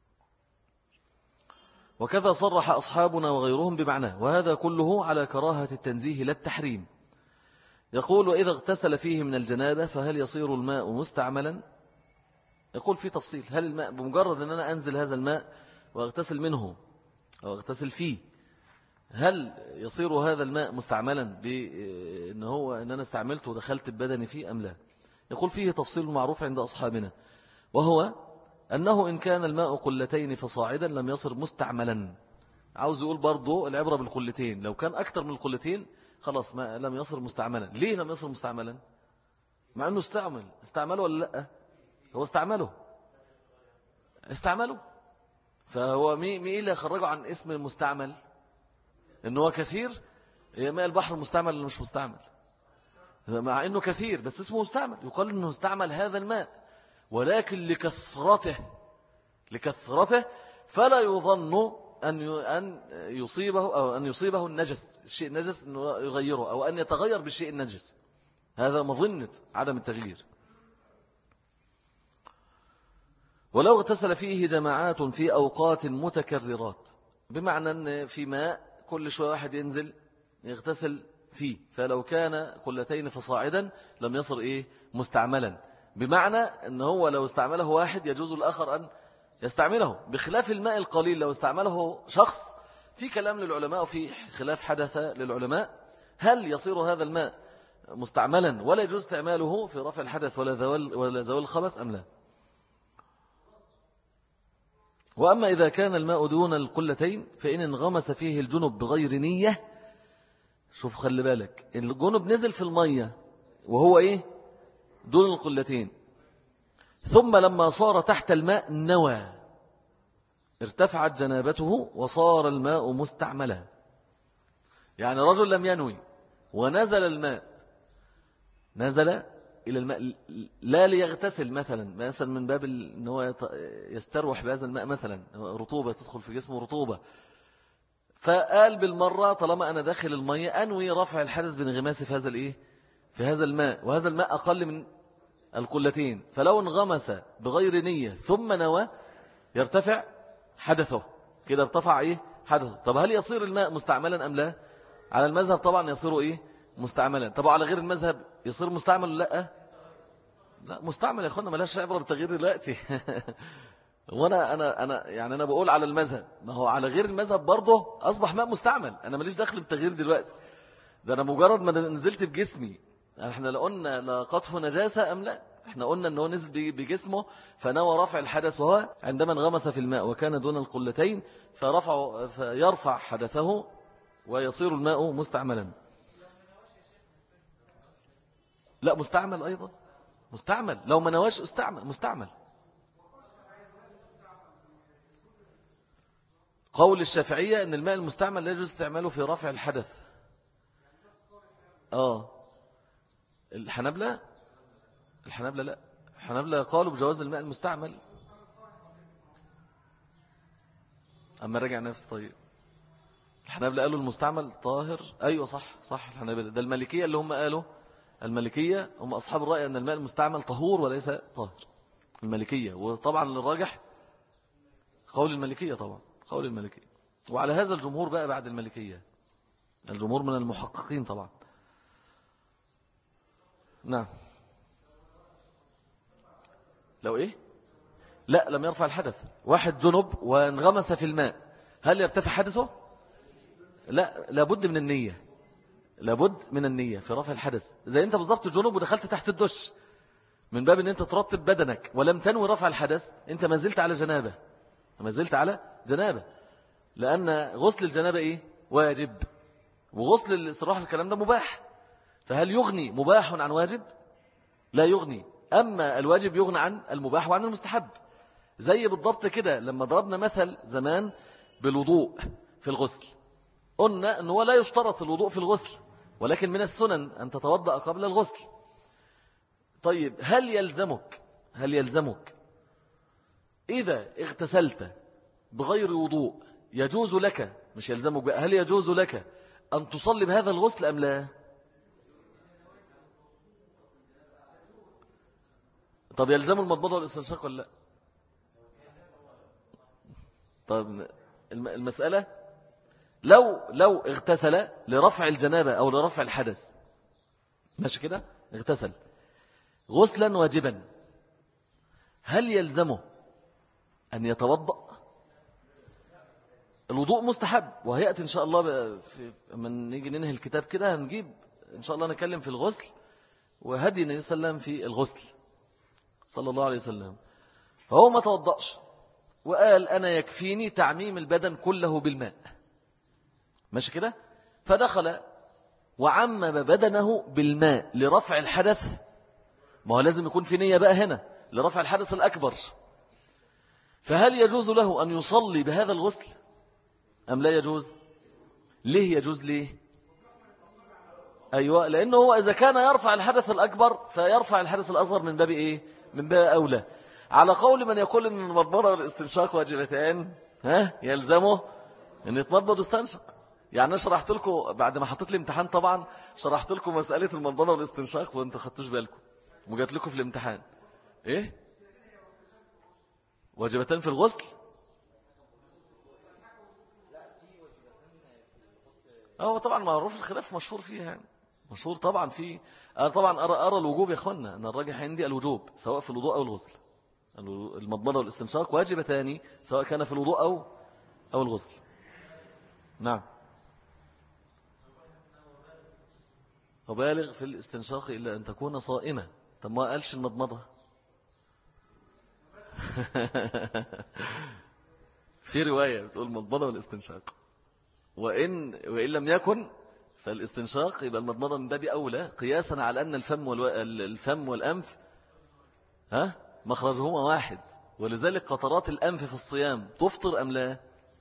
وكذا صرح أصحابنا وغيرهم بمعناه، وهذا كله على كراهة التنزيه لا التحريم. يقول وإذا اغتسل فيه من الجنابة فهل يصير الماء مستعملا؟ يقول في تفصيل، هل الماء بمجرد أن أنا أنزل هذا الماء وأغتسل منه أو أغتسل فيه، هل يصير هذا الماء مستعملا بأن هو أن أنا استعملته ودخلت ببدني فيه أم لا؟ يقول فيه تفصيل معروف عند أصحابنا، وهو أنه إن كان الماء قلتين فصاعدا لم يصر مستعملا. عاوز يقول برضو العبرة بالقلتين، لو كان أكتر من القلتين خلاص ما لم يصر مستعملا. ليه لم يصر مستعملا؟ مع أنه استعمل استعمله ولا لا؟ هو استعمله استعمله فهو مين مي اللي يخرجه عن اسم المستعمل؟ إنه هو كثير. ماء البحر مستعمل ولا مش مستعمل؟ مع أنه كثير بس اسمه مستعمل، يقال أنه استعمل هذا الماء، ولكن لكثرته لكثرته فلا يظن أن أن يصيبه أو أن يصيبه النجس، الشيء النجس أنه يغيره أو أن يتغير بالشيء النجس، هذا مظنة عدم التغيير. ولو اغتسل فيه جماعات في أوقات متكررات، بمعنى أن في ماء كل شوية واحد ينزل يغتسل فيه، فلو كان قلتين فصاعدا لم يصر إيه مستعملا، بمعنى أن هو لو استعمله واحد يجوز الآخر أن يستعمله، بخلاف الماء القليل لو استعمله شخص. في كلام للعلماء وفي خلاف حدث للعلماء، هل يصير هذا الماء مستعملا ولا يجوز استعماله في رفع الحدث ولا زوال ولا زوال الخبث أم لا؟ وأما إذا كان الماء دون القلتين فإن انغمس فيه الجنب بغير نية، شوف خلي بالك، الجنب نزل في المية وهو إيه دون القلتين، ثم لما صار تحت الماء نوى، ارتفعت جنابته وصار الماء مستعملا. يعني رجل لم ينوي ونزل الماء، نزل إلى الماء لا ليغتسل مثلا مثلا من باب ان هو يستروح بهذا الماء، مثلا رطوبة تدخل في جسمه رطوبة، فقال بالمرة طالما أنا داخل المية أنوي رفع الحدث بانغماس في هذا الإيه في هذا الماء، وهذا الماء أقل من القلتين، فلو انغمس بغير نية ثم نوى يرتفع حدثه، كده ارتفع إيه حدثه. طب هل يصير الماء مستعملا أم لا؟ على المذهب طبعا يصير إيه مستعملا. طب على غير المذهب يصير مستعمل ولا لا؟ لا مستعمل يا اخوانا، ملاش عبرة بالتغيير دلوقتي. وانا انا انا يعني انا بقول على المذهب، ما هو على غير المذهب برضه اصبح ماء مستعمل، انا ماليش دخل بالتغيير دلوقتي، ده انا مجرد ما نزلت بجسمي. احنا لا قلنا لاقته نجاسة ام لا، احنا قلنا ان هو نزل بجسمه فنوى رفع الحدث، وهو عندما انغمس في الماء وكان دون القلتين فرفع فيرفع حدثه ويصير الماء مستعملا. لا مستعمل أيضا، مستعمل لو ما نواش استعمل مستعمل. قول الشافعية أن الماء المستعمل لا يجوز استعماله في رفع الحدث. آه الحنبلة الحنبلة لا الحنبلة قالوا بجواز الماء المستعمل. أما رجع نفس طيب، الحنبلة قالوا المستعمل طاهر. أيوة صح صح الحنبلة، ده المالكية اللي هم قالوا، المالكية هم أصحاب الرأي أن الماء المستعمل طهور وليس طاهر، المالكية. وطبعا للراجح قول المالكية، طبعا قول المالكية، وعلى هذا الجمهور بقى بعد المالكية، الجمهور من المحققين طبعا. نعم. لو إيه لا لم يرفع الحدث، واحد جنب وانغمس في الماء، هل يرتفع حدثه؟ لا، لابد من النية، لابد من النية في رفع الحدث. زي انت بالضبط جنوب ودخلت تحت الدش، من باب أن أنت ترتب بدنك ولم تنوي رفع الحدث، أنت ما زلت على جنابة، ما زلت على جنابة، لأن غسل الجنابة إيه؟ واجب، وغسل الاستراحة الكلام ده مباح. فهل يغني مباح عن واجب؟ لا يغني. أما الواجب يغني عن المباح وعن المستحب. زي بالضبط كده لما ضربنا مثل زمان بالوضوء في الغسل، قلنا أنه لا يشترط الوضوء في الغسل، ولكن من السنن أن تتوضأ قبل الغسل. طيب هل يلزمك هل يلزمك إذا اغتسلت بغير وضوء يجوز لك، مش يلزمك بقى، هل يجوز لك أن تصلي بهذا الغسل أم لا؟ طب يلزم المضمضة والاستنشاق ولا لا؟ طب المسألة لو لو اغتسل لرفع الجنابة أو لرفع الحدث، ماشي كده، اغتسل غسلا واجبا، هل يلزمه أن يتوضأ؟ الوضوء مستحب، وهيأتي إن شاء الله في من نيجي ننهي الكتاب كده هنجيب إن شاء الله نتكلم في الغسل وهدي النبي صلى الله عليه وسلم في الغسل صلى الله عليه وسلم. فهو ما توضأش وقال أنا يكفيني تعميم البدن كله بالماء، ماشي كده، فدخل وعمم بدنه بالماء لرفع الحدث. ما هو لازم يكون في نية بقى هنا لرفع الحدث الأكبر. فهل يجوز له أن يصلي بهذا الغسل أم لا يجوز؟ ليه يجوز؟ ليه؟ أيوة، لأنه هو إذا كان يرفع الحدث الأكبر فيرفع الحدث الأصغر من باب إيه؟ من باب أولى. على قول من يقول أن المضمضة والاستنشاق واجبتان، ها يلزمه أن يتمضمض ويستنشق. يعني أنا شرحت لكم بعد ما حطيت لي امتحان، طبعا شرحت لكم مسألة المضمضة والاستنشاق وانتوا خدتوش بالكم وجات لكم في الامتحان إيه؟ واجبتان في الغسل. هو طبعا معروف الخلاف مشهور فيها، يعني مشهور طبعا فيه. أنا طبعا أرى, أرى الوجوب يا أخوانا، أن الراجح عندي الوجوب سواء في الوضوء أو الغسل. المضمضة والاستنشاق واجبتان سواء كان في الوضوء أو أو الغسل. نعم. وبالغ في الاستنشاق إلا أن تكون صائمة. طب ما قالش المضمضة في رواية بتقول المضمضة والاستنشاق، وإن, وإن لم يكن فالاستنشاق يبقى المضمضة من باب أولى، قياسا على أن الفم, والو... الفم والأنف ها مخرجهما واحد، ولذلك قطرات الأنف في الصيام تفطر أم لا؟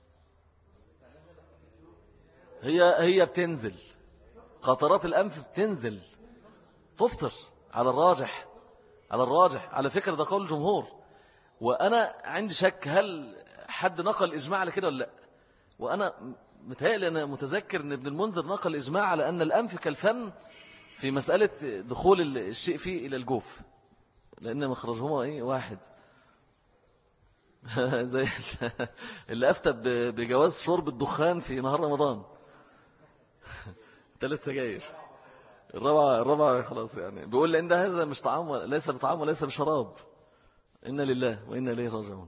هي هي بتنزل، قطرات الأنف بتنزل تفطر على الراجح. على الراجح على فكرة ده قول الجمهور، وأنا عندي شك هل حد نقل إجماع على كده ولا لا. وأنا متهيألي أنا متذكر أن ابن المنذر نقل إجماع على أن الأنف كالفم في مسألة دخول الشيء فيه إلى الجوف، لأن مخرجهما إيه واحد. زي اللي أفتى بجواز شرب الدخان في نهار رمضان ثلاث سجاير، الرابعة الرابعة خلاص، يعني بيقول لأن ده هذا مش طعام، ليس بطعام وليس بشراب. إنا لله وإنا إليه راجعون.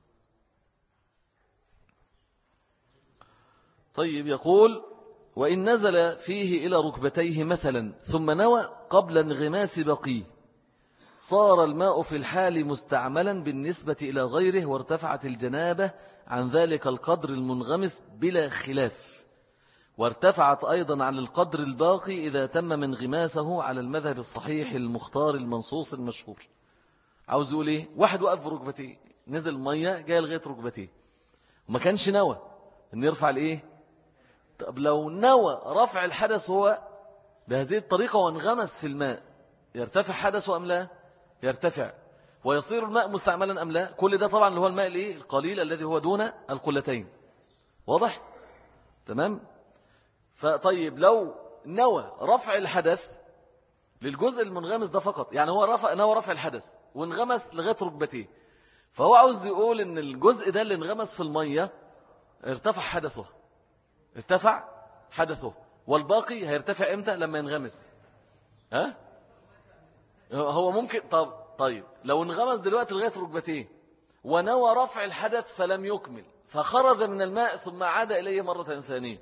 طيب يقول وإن نزل فيه إلى ركبتيه مثلا ثم نوى قبل انغماس بقيه صار الماء في الحال مستعملا بالنسبة إلى غيره، وارتفعت الجنابة عن ذلك القدر المنغمس بلا خلاف، وارتفعت أيضا عن القدر الباقي إذا تم منغماسه على المذهب الصحيح المختار المنصوص المشهور. عاوز يقول إيه؟ واحد وقف في ركبتيه، نزل مية جاي لغاية ركبتيه وما كانش نوى أن يرفع الإيه؟ طب لو نوى رفع الحدث هو بهذه الطريقة وانغمس في الماء، يرتفع حدثه أم لا؟ يرتفع، ويصير الماء مستعملا أم لا؟ كل ده طبعا اللي هو الماء الإيه؟ القليل الذي هو دون القلتين. واضح؟ تمام؟ فطيب لو نوى رفع الحدث للجزء المنغمس ده فقط، يعني هو رفع نوى رفع الحدث وانغمس لغاية ركبتيه، فهو عاوز يقول ان الجزء ده اللي انغمس في المية ارتفع حدثه ارتفع حدثه والباقي هيرتفع امتى؟ لما ينغمس. ها هو ممكن. طب طيب لو انغمس دلوقتي لغاية ركبتيه ونوى رفع الحدث فلم يكمل فخرج من الماء ثم عاد إليه مرة ثانية،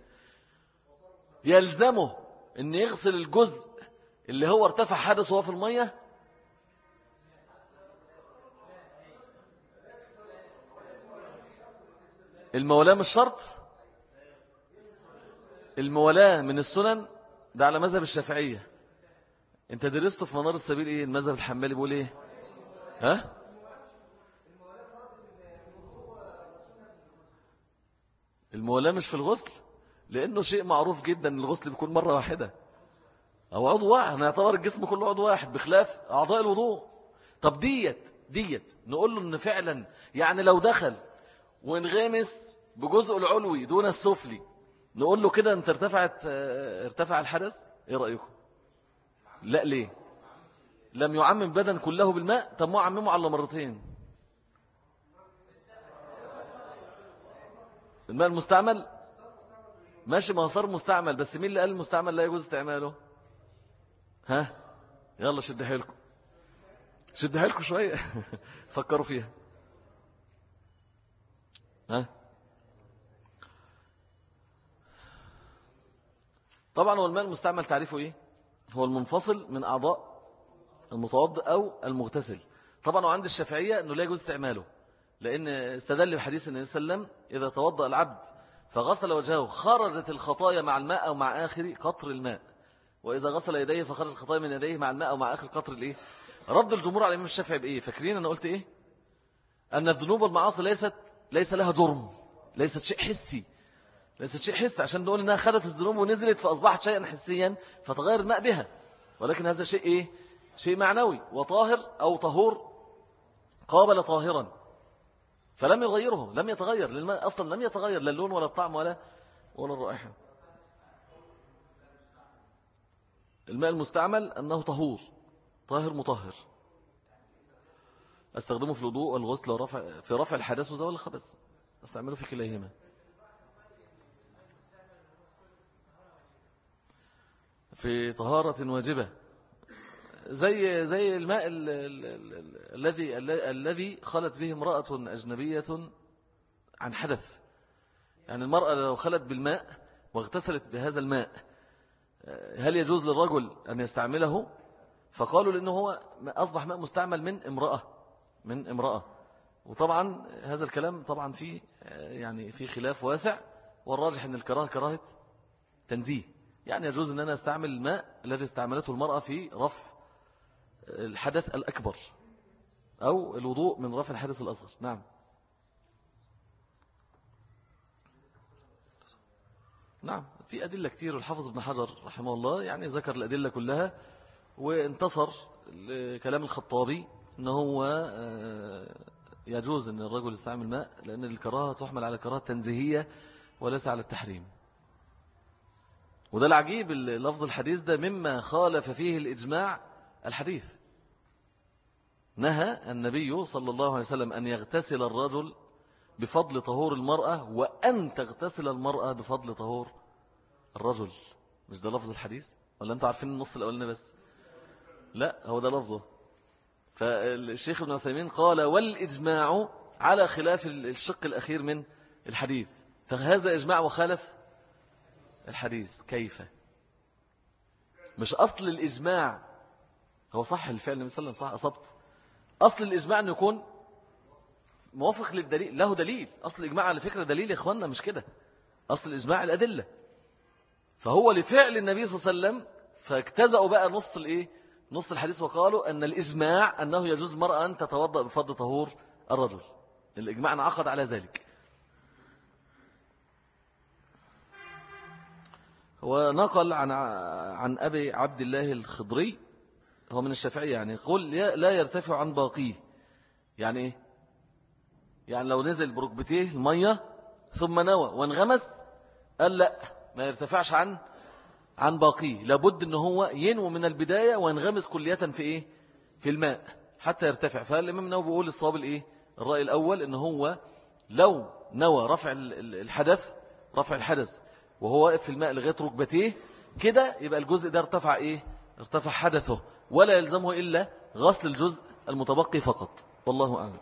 يلزمه ان يغسل الجزء اللي هو ارتفع حدثه وهو في المية؟ المولاة مش شرط. المولاة من السنن، ده على مذهب الشافعية. انت درسته في منار السبيل ايه؟ المذهب الحنبلي بيقول ايه؟ ها؟ المولاة مش في الغسل، لانه شيء معروف جدا ان الغسل بيكون مرة واحدة او عضو واحد، هنعتبر الجسم كله عضو واحد بخلاف اعضاء الوضوء. طب ديت ديت نقول له ان فعلا يعني لو دخل وانغمس بجزء العلوي دون السفلي، نقول له كده انت ارتفعت ارتفع الحدث؟ ايه رأيكم؟ لا. ليه؟ لم يعمم البدن كله بالماء. طب ما عممه على مرتين. الماء المستعمل ماشي، ما صار مستعمل، بس مين اللي قال المستعمل لا يجوز استعماله؟ ها؟ يلا شد حيلكم، شد حيلكم شوية. فكروا فيها. ها؟ طبعا هو الماء المستعمل تعريفه ايه؟ هو المنفصل من أعضاء المتوضئ أو المغتسل. طبعا وعند الشافعية أنه لا يجوز استعماله، لأن استدل بحديث النبي صلى الله عليه وسلم إذا توضأ العبد فغسل وجهه خرجت الخطايا مع الماء أو مع آخر قطر الماء، وإذا غسل يديه فخرجت الخطايا من يديه مع الماء أو مع آخر قطر الإيه. رد الجمهور على الإمام الشافعي بإيه؟ فاكرين أنا قلت إيه؟ أن الذنوب والمعاصي ليست ليس لها جرم، ليست شيء حسي، ليست شيء حسي عشان نقول إنها خدت الذنوب ونزلت فأصبحت شيئا حسيا فتغير الماء بها، ولكن هذا شيء إيه؟ شيء معنوي، وطاهر أو طهور قابل طاهرا فلم يغيره، لم يتغير، للماء أصلا لم يتغير لا اللون ولا الطعم ولا ولا الرائحة. الماء المستعمل أنه طهور طاهر مطهر، استخدمه في الوضوء والغسل ورفع في رفع الحدث وزوال الخبث، استعمله في كليهما. في طهارة واجبة زي زي الماء الذي الذي خلت به امرأة أجنبية عن حدث. يعني المرأة لو خلت بالماء واغتسلت بهذا الماء هل يجوز للرجل أن يستعمله؟ فقالوا لأنه هو أصبح ماء مستعمل من امرأة من امرأة وطبعا هذا الكلام طبعا فيه يعني في خلاف واسع، والراجح أن الكراهة كراهة تنزيه، يعني يجوز أن أنا أستعمل الماء الذي استعملته المرأة في رفع الحدث الأكبر أو الوضوء من رفع الحدث الأصغر. نعم نعم في أدلة كتير، والحافظ ابن حجر رحمه الله يعني ذكر الأدلة كلها وانتصر لكلام الخطابي أنه هو يجوز أن الرجل يستعمل ماء، لأن الكراهة تحمل على كراهة تنزيهية وليس على التحريم. وده العجيب، لفظ الحديث ده مما خالف فيه الإجماع الحديث. نهى النبي صلى الله عليه وسلم أن يغتسل الرجل بفضل طهور المرأة وأن تغتسل المرأة بفضل طهور الرجل. مش ده لفظ الحديث؟ ولا أنتوا عارفين النص الأولاني بس؟ لا هو ده لفظه. فالشيخ ابن عثيمين قال والإجماع على خلاف الشق الأخير من الحديث، فهذا إجماع وخالف الحديث. كيف؟ مش أصل الإجماع هو صح الفعل النبي صلى الله عليه وسلم، صح أصبت. أصل الإجماع أن يكون موافق للدليل، له دليل. أصل الإجماع على فكرة دليل يا إخواننا، مش كده. أصل الإجماع الأدلة، فهو لفعل النبي صلى الله عليه وسلم فاجتزأوا بقى نص الإيه؟ نص الحديث وقالوا أن الإجماع أنه يجوز المرأة أن تتوضأ بفضل طهور الرجل. الإجماع انعقد على ذلك. ونقل عن عن أبي عبد الله الخضري، هو من الشافعية، يعني يقول لا يرتفع عن باقيه. يعني إيه؟ يعني لو نزل بركبتيه المية ثم نوى وانغمس قال لا ما يرتفعش عن عن باقيه، لابد ان هو ينوي من البداية وينغمس كلية في ايه؟ في الماء حتى يرتفع. فالإمام النووي بيقول الصواب الايه؟ الرأي الأول ان هو لو نوى رفع الحدث رفع الحدث وهو واقف في الماء لغاية ركبتيه كده يبقى الجزء ده ارتفع ايه؟ ارتفع حدثه، ولا يلزمه إلا غسل الجزء المتبقي فقط، والله أعلم.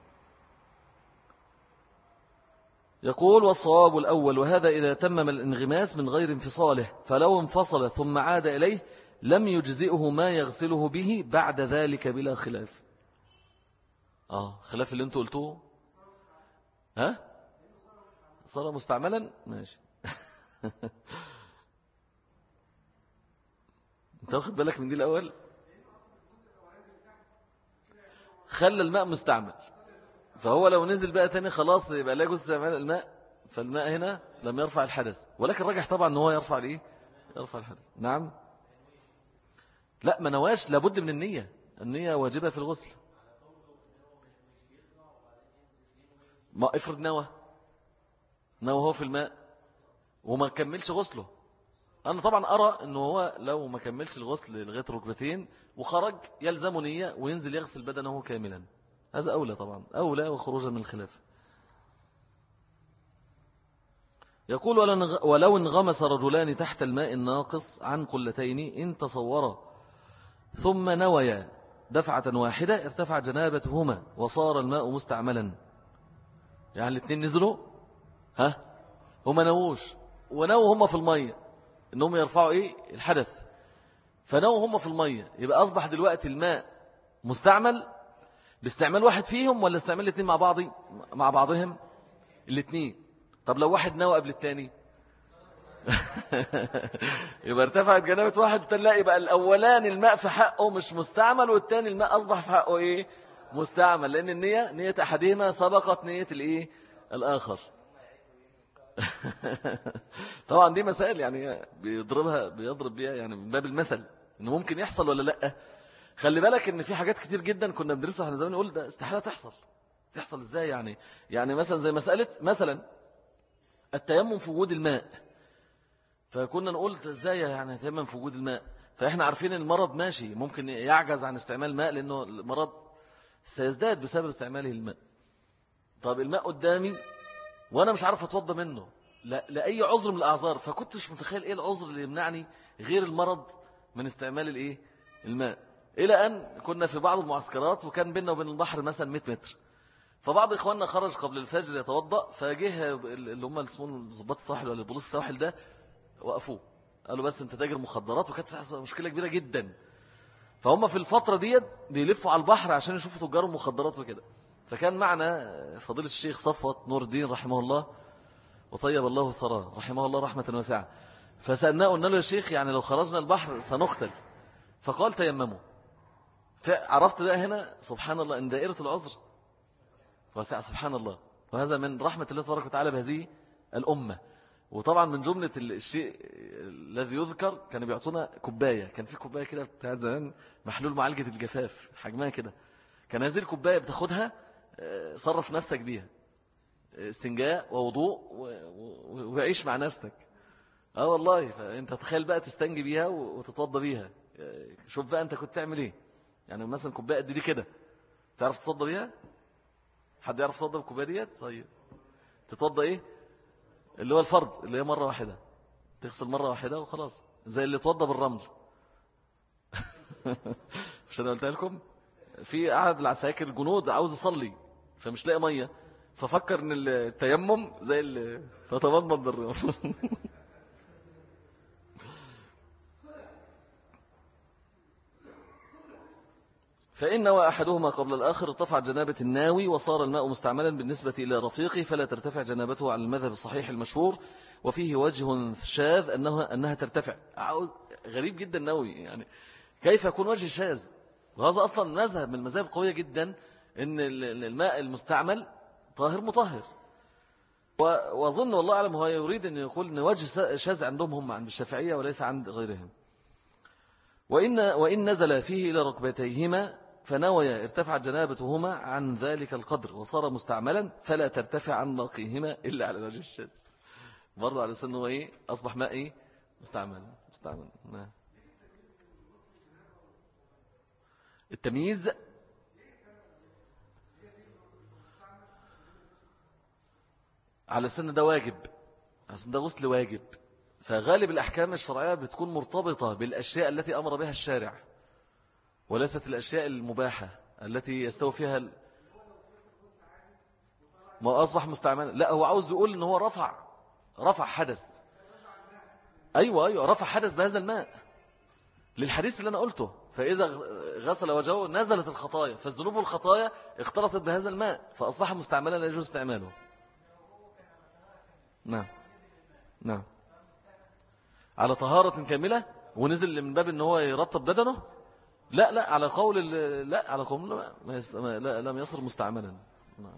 يقول والصواب الأول، وهذا إذا تمم الانغماس من غير انفصاله، فلو انفصل ثم عاد إليه لم يجزئه ما يغسله به بعد ذلك بلا خلاف. آه خلاف اللي انتوا قلتوه. ها؟ صار مستعملا ماشي. انت واخد بالك من دي الأول؟ خلى الماء مستعمل، فهو لو نزل بقى تاني خلاص يبقى لا يجوز استعمال الماء، فالماء هنا لم يرفع الحدث. ولكن راجح طبعا ان هو يرفع الايه؟ يرفع الحدث. نعم. لا ما نواش، لابد من النية، النية واجبة في الغسل. ما افرض نوى نوى هو في الماء وما كملش غسله، أنا طبعا أرى أنه هو لو ما كملش الغسل لغاية ركبتين وخرج يلزم نية وينزل يغسل بدنه كاملا، هذا أولى طبعا، أولى وخروجا من الخلاف. يقول ولو انغمس رجلان تحت الماء الناقص عن قلتين إن تصورا ثم نويا دفعة واحدة ارتفع جنابتهما وصار الماء مستعملا. يعني الاثنين نزلوا ها هما نووش ونووا هما في المية انهم يرفعوا ايه الحدث، فنووا هما في المية، يبقى اصبح دلوقتي الماء مستعمل باستعمال واحد فيهم ولا استعمال الاثنين مع بعض مع بعضهم الاثنين. طب لو واحد نوى قبل الثاني يبقى ارتفعت جنابة واحد تلاقي يبقى الاولان الماء في حقه مش مستعمل والثاني الماء اصبح في حقه ايه مستعمل، لان النية نية احدهما سبقت نية الايه الاخر. طبعا دي مسائل يعني بيضربها بيضرب بيها يعني من باب المثل انه ممكن يحصل ولا لا. خلي بالك ان في حاجات كتير جدا كنا بندرسها احنا زمان نقول ده استحالة تحصل. تحصل ازاي يعني؟ يعني مثلا زي مسألة مثلا التيمم في وجود الماء، فكنا نقول ازاي يعني تيمم في وجود الماء، فاحنا عارفين ان المرض ماشي ممكن يعجز عن استعمال الماء لانه المرض سيزداد بسبب استعماله الماء. طب الماء قدامي وانا مش عارف اتوضى منه لا لاي عذر من الاعذار، فكنتش متخيل ايه العذر اللي يمنعني غير المرض من استعمال الايه الماء. الى ان كنا في بعض المعسكرات وكان بيننا وبين البحر مثلا مئة متر، فبعض اخواننا خرج قبل الفجر يتوضا، فجه اللي هم اسمهم ضباط الساحل ولا بوليس الساحل ده وقفوه قالوا بس انت تاجر مخدرات، وكانت مشكله كبيره جدا. فهم في الفتره ديت بيلفوا على البحر عشان يشوفوا تجار المخدرات وكده. فكان معنا فضيلة الشيخ صفوت نور الدين رحمه الله وطيب الله ثراه رحمه الله رحمة واسعة، فسألناه قلنا له يا شيخ يعني لو خرجنا البحر سنقتل، فقال تيمموا. فعرفت بقى هنا سبحان الله ان دائرة العذر واسعة سبحان الله، وهذا من رحمة الله تبارك وتعالى بهذه الأمة. وطبعا من جملة الشيء الذي يذكر كانوا بيعطونا كوباية، كان في كوباية كده بتاعت زمان محلول معالجة الجفاف حجمها كده، كان هذه الكوباية بتاخدها صرف نفسك بيها استنجاء ووضوء وعيش مع نفسك. اه والله، فانت تخيل بقى تستنجي بيها وتتوضى بيها. شوف بقى انت كنت تعمل ايه يعني، مثلا كوبايه قد دي كده تعرف تتوضى بيها؟ حد يعرف يتوضى بالكوبايه ديت؟ طيب تتوضى ايه اللي هو الفرض اللي هي مره واحده، تغسل مره واحده وخلاص، زي اللي يتوضى بالرمل. مش انا قلت لكم في قاعد العساكر الجنود عاوز يصلي فمش لاقي ميه، ففكر ان التيمم زي اللي فتمضمض بالرمل. فإن نوى أحدهما قبل الآخر ارتفع جنابة الناوي وصار الماء مستعملا بالنسبة إلى رفيقه فلا ترتفع جنابته على المذهب الصحيح المشهور، وفيه وجه شاذ أنها, أنها ترتفع. عاوز غريب جدا نووي يعني، كيف يكون وجه شاذ؟ وهذا أصلا مذهب من المذاهب قوية جدا أن الماء المستعمل طاهر مطهر. وأظن والله أعلم هو يريد أن يقول أن وجه شاذ عندهم هم عند الشافعية وليس عند غيرهم. وإن, وإن نزل فيه إلى ركبتيهما فنويا ارتفعت جنابتهما عن ذلك القدر وصار مستعملا فلا ترتفع عن باقيهما إلا على وجه الشاذ. برضو على سنه إيه أصبح ماء إيه مستعمل مستعمل نعم. التمييز على سن ده واجب، على سن ده غسل واجب، فغالب الأحكام الشرعية بتكون مرتبطة بالأشياء التي أمر بها الشارع وليست الأشياء المباحة التي يستوي فيها ال... ما أصبح مستعملا. لا هو عاوز يقول إن هو رفع رفع حدث. أيوة أيوة رفع حدث بهذا الماء للحديث اللي أنا قلته، فإذا غسل وجهه نزلت الخطايا، فالذنوب والخطايا اختلطت بهذا الماء فأصبح مستعملا لا يجوز استعماله. نعم نعم على طهارة كاملة ونزل من باب ان هو يرطب بدنه. لا لا على قول لا على قول ما يست... ما لا لم يصر مستعملا. نعم.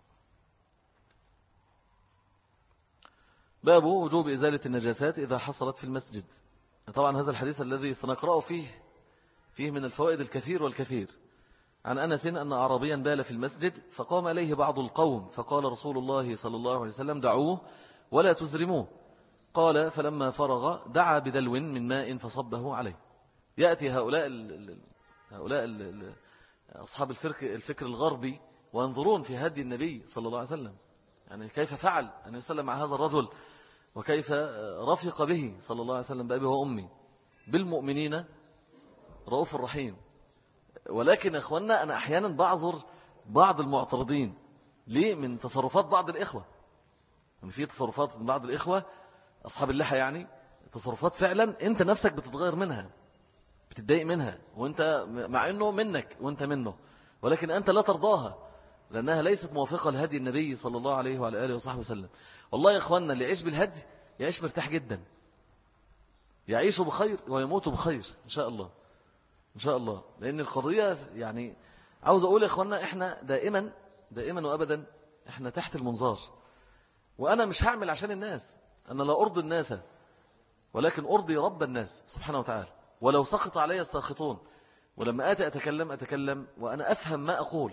باب وجوب إزالة النجاسات إذا حصلت في المسجد. طبعا هذا الحديث الذي سنقرأه فيه فيه من الفوائد الكثير والكثير. عن أنس أن أعرابيا بال في المسجد فقام إليه بعض القوم فقال رسول الله صلى الله عليه وسلم دعوه ولا تزرموه. قال فلما فرغ دعا بدلو من ماء فصبه عليه. يأتي هؤلاء ال هؤلاء ال أصحاب الفكر, الفكر الغربي وينظرون في هدي النبي صلى الله عليه وسلم، يعني كيف فعل أن يسلم مع هذا الرجل وكيف رفق به صلى الله عليه وسلم بأبي وأمي بالمؤمنين رؤوف الرحيم. ولكن أخوانا أنا أحيانا بعذر بعض المعترضين ليه من تصرفات بعض الإخوة. يعني في تصرفات من بعض الإخوة أصحاب اللحى، يعني تصرفات فعلا أنت نفسك بتتغير منها، بتتضايق منها، وأنت مع أنه منك وأنت منه، ولكن أنت لا ترضاها لأنها ليست موافقة لهدي النبي صلى الله عليه وعلى آله وصحبه وسلم. والله يا أخوانا اللي يعيش بالهدي يعيش مرتاح جدا، يعيش بخير ويموت بخير إن شاء الله إن شاء الله. لأن القضية يعني عاوز أقول يا أخوانا إحنا دائما دائما وأبدا إحنا تحت المنظار، وأنا مش هعمل عشان الناس، أنا لا أرضي الناس ولكن أرضي رب الناس سبحانه وتعالى. ولو سخط علي الساخطون، ولما آتي أتكلم أتكلم وأنا أفهم ما أقول،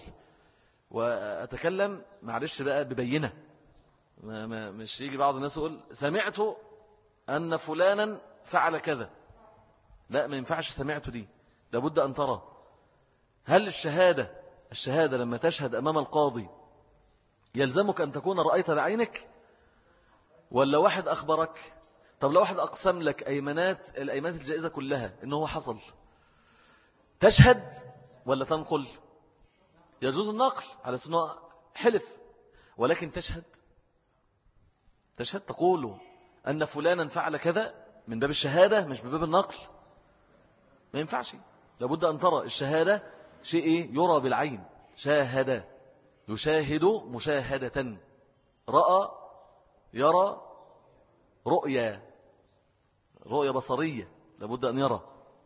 وأتكلم معلش بقى ببينة، ما ما مش يجي بعض الناس يقول سمعت أن فلانا فعل كذا. لا، ما ينفعش سمعت دي، لابد أن ترى هل الشهادة الشهادة لما تشهد أمام القاضي يلزمك أن تكون رأيت بعينك ولا واحد أخبرك؟ طب لو واحد أقسم لك أيمانات الأيمانات الجائزة كلها إنه حصل، تشهد ولا تنقل؟ يجوز النقل على سنة حلف، ولكن تشهد تشهد تقول أن فلانا فعل كذا من باب الشهادة مش بباب النقل. ما ينفعش، لابد أن ترى. الشهادة شيء يرى بالعين، شاهد يشاهد مشاهدة، رأى يرى رؤية رؤية بصرية، لابد أن يرى.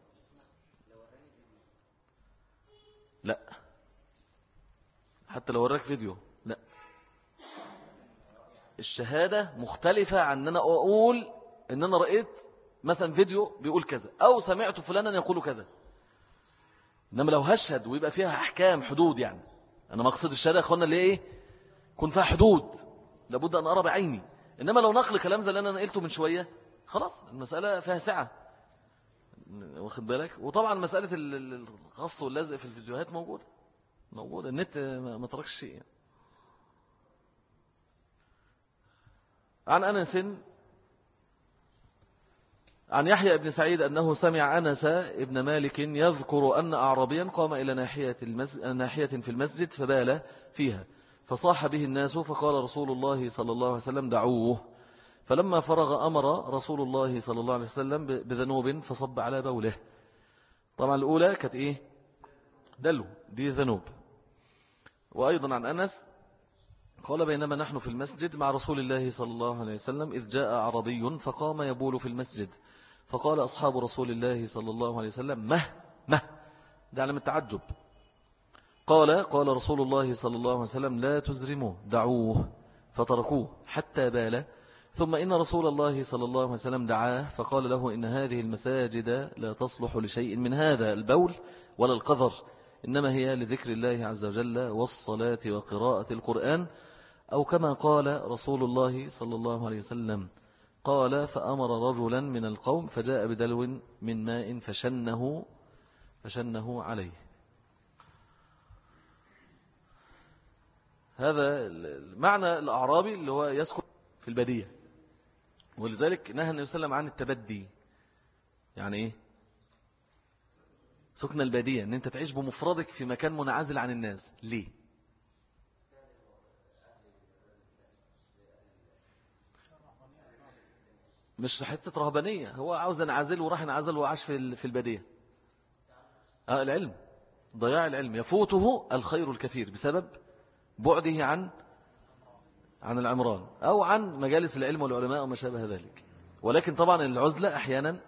لا، حتى لو وراك فيديو لا. الشهادة مختلفة عن أن أنا أقول أن أنا رأيت مثلا فيديو بيقول كذا أو سمعت فلانا يقول كذا. إنما لو هشهد ويبقى فيها أحكام حدود، يعني أنا مقصد الشهادة يا أخوانا اللي إيه يكون فيها حدود، لابد أن أرى بعيني. إنما لو نقل كلام زي اللي أنا نقلته من شوية خلاص المسألة فيها سعة، واخد بالك. وطبعا مسألة القص واللزق في الفيديوهات موجودة موجودة النت ما تركش شيء يعني. عن أنس عن يحيى بن سعيد أنه سمع أنس ابن مالك يذكر أن أعرابيا قام إلى ناحية, المسجد ناحية في المسجد فبال فيها فصاح به الناس، فقال رسول الله صلى الله عليه وسلم دعوه. فلما فرغ أمر رسول الله صلى الله عليه وسلم بذنوب فصب على بوله. طبعا الأولى كانت إيه دلو، دي ذنوب. وأيضا عن أنس قال بينما نحن في المسجد مع رسول الله صلى الله عليه وسلم إذ جاء عربي فقام يبول في المسجد، فقال أصحاب رسول الله صلى الله عليه وسلم مه مه، ده علامة التعجب. قال قال رسول الله صلى الله عليه وسلم لا تزرموه دعوه، فتركوه حتى بال. ثم إن رسول الله صلى الله عليه وسلم دعاه فقال له إن هذه المساجد لا تصلح لشيء من هذا البول ولا القذر، إنما هي لذكر الله عز وجل والصلاة وقراءة القرآن، أو كما قال رسول الله صلى الله عليه وسلم. قال فأمر رجلا من القوم فجاء بدلو من ماء فشنه فشنه عليه. هذا المعنى الأعرابي اللي هو يسكن في البادية، ولذلك نهى النبي صلى الله عليه وسلم عن التبدي. يعني إيه سكن البادية؟ أن أنت تعيش بمفردك في مكان منعزل عن الناس. ليه؟ مش حتة رهبانية، هو عاوز انعزل وراح انعزل وعاش في في البادية. آه العلم، ضياع العلم، يفوته الخير الكثير بسبب بعده عن عن العمران أو عن مجالس العلم والعلماء وما شابه ذلك. ولكن طبعا العزلة أحيانا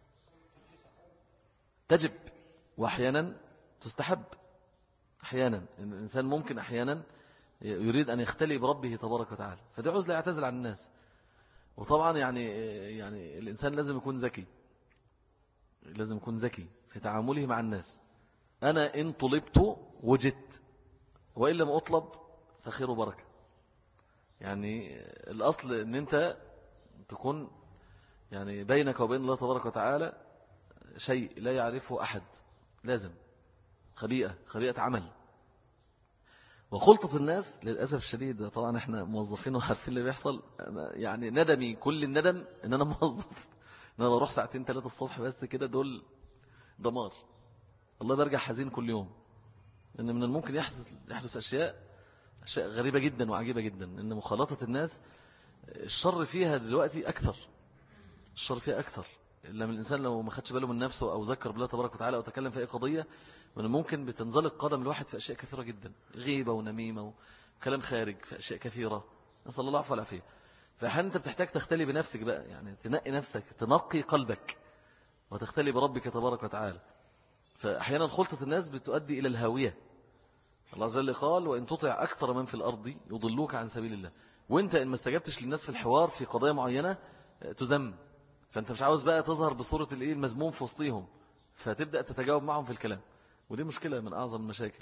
تجب وأحيانا تستحب. أحيانا الإنسان ممكن أحيانا يريد أن يختلي بربه تبارك وتعالى، فدي عزلة يعتزل عن الناس. وطبعا يعني يعني الإنسان لازم يكون ذكي، لازم يكون ذكي في تعامله مع الناس. أنا إن طلبت وجدت، وإن لم أطلب فخير وبركة. يعني الأصل أن أنت تكون يعني بينك وبين الله تبارك وتعالى شيء لا يعرفه أحد، لازم خبيئة خبيئة عمل. وخلطة الناس للأسف الشديد، طبعا احنا موظفين وعارفين اللي بيحصل. أنا يعني ندمي كل الندم ان انا موظف، ان انا بروح ساعتين ثلاثة الصبح بس كده، دول دمار. الله برجع حزين كل يوم، ان من الممكن يحدث يحدث اشياء اشياء غريبة جدا وعجيبة جدا. ان مخالطة الناس الشر فيها دلوقتي اكثر، الشر فيها اكثر. لما الانسان لو ما خدش باله من نفسه او ذكر بالله تبارك وتعالى او تكلم في اي قضية، من الممكن بتنزلق قدم الواحد في أشياء كثيرة جدا، غيبة ونميمة وكلام خارج في أشياء كثيرة، نسأل الله العفو والعافية. فأحيانا أنت بتحتاج تختلي بنفسك بقى، يعني تنقي نفسك، تنقي قلبك وتختلي بربك تبارك وتعالى. فأحيانا خلطة الناس بتؤدي إلى الهاوية. الله عز وجل قال: وإن تطع أكثر من في الأرض يضلوك عن سبيل الله. وإنت إن ما استجبتش للناس في الحوار في قضايا معينة تذم، فأنت مش عاوز بقى تظهر بصورة الإيه المذموم في وسطهم، فتبدأ تتجاوب معهم في الكلام، ودي مشكلة من أعظم المشاكل.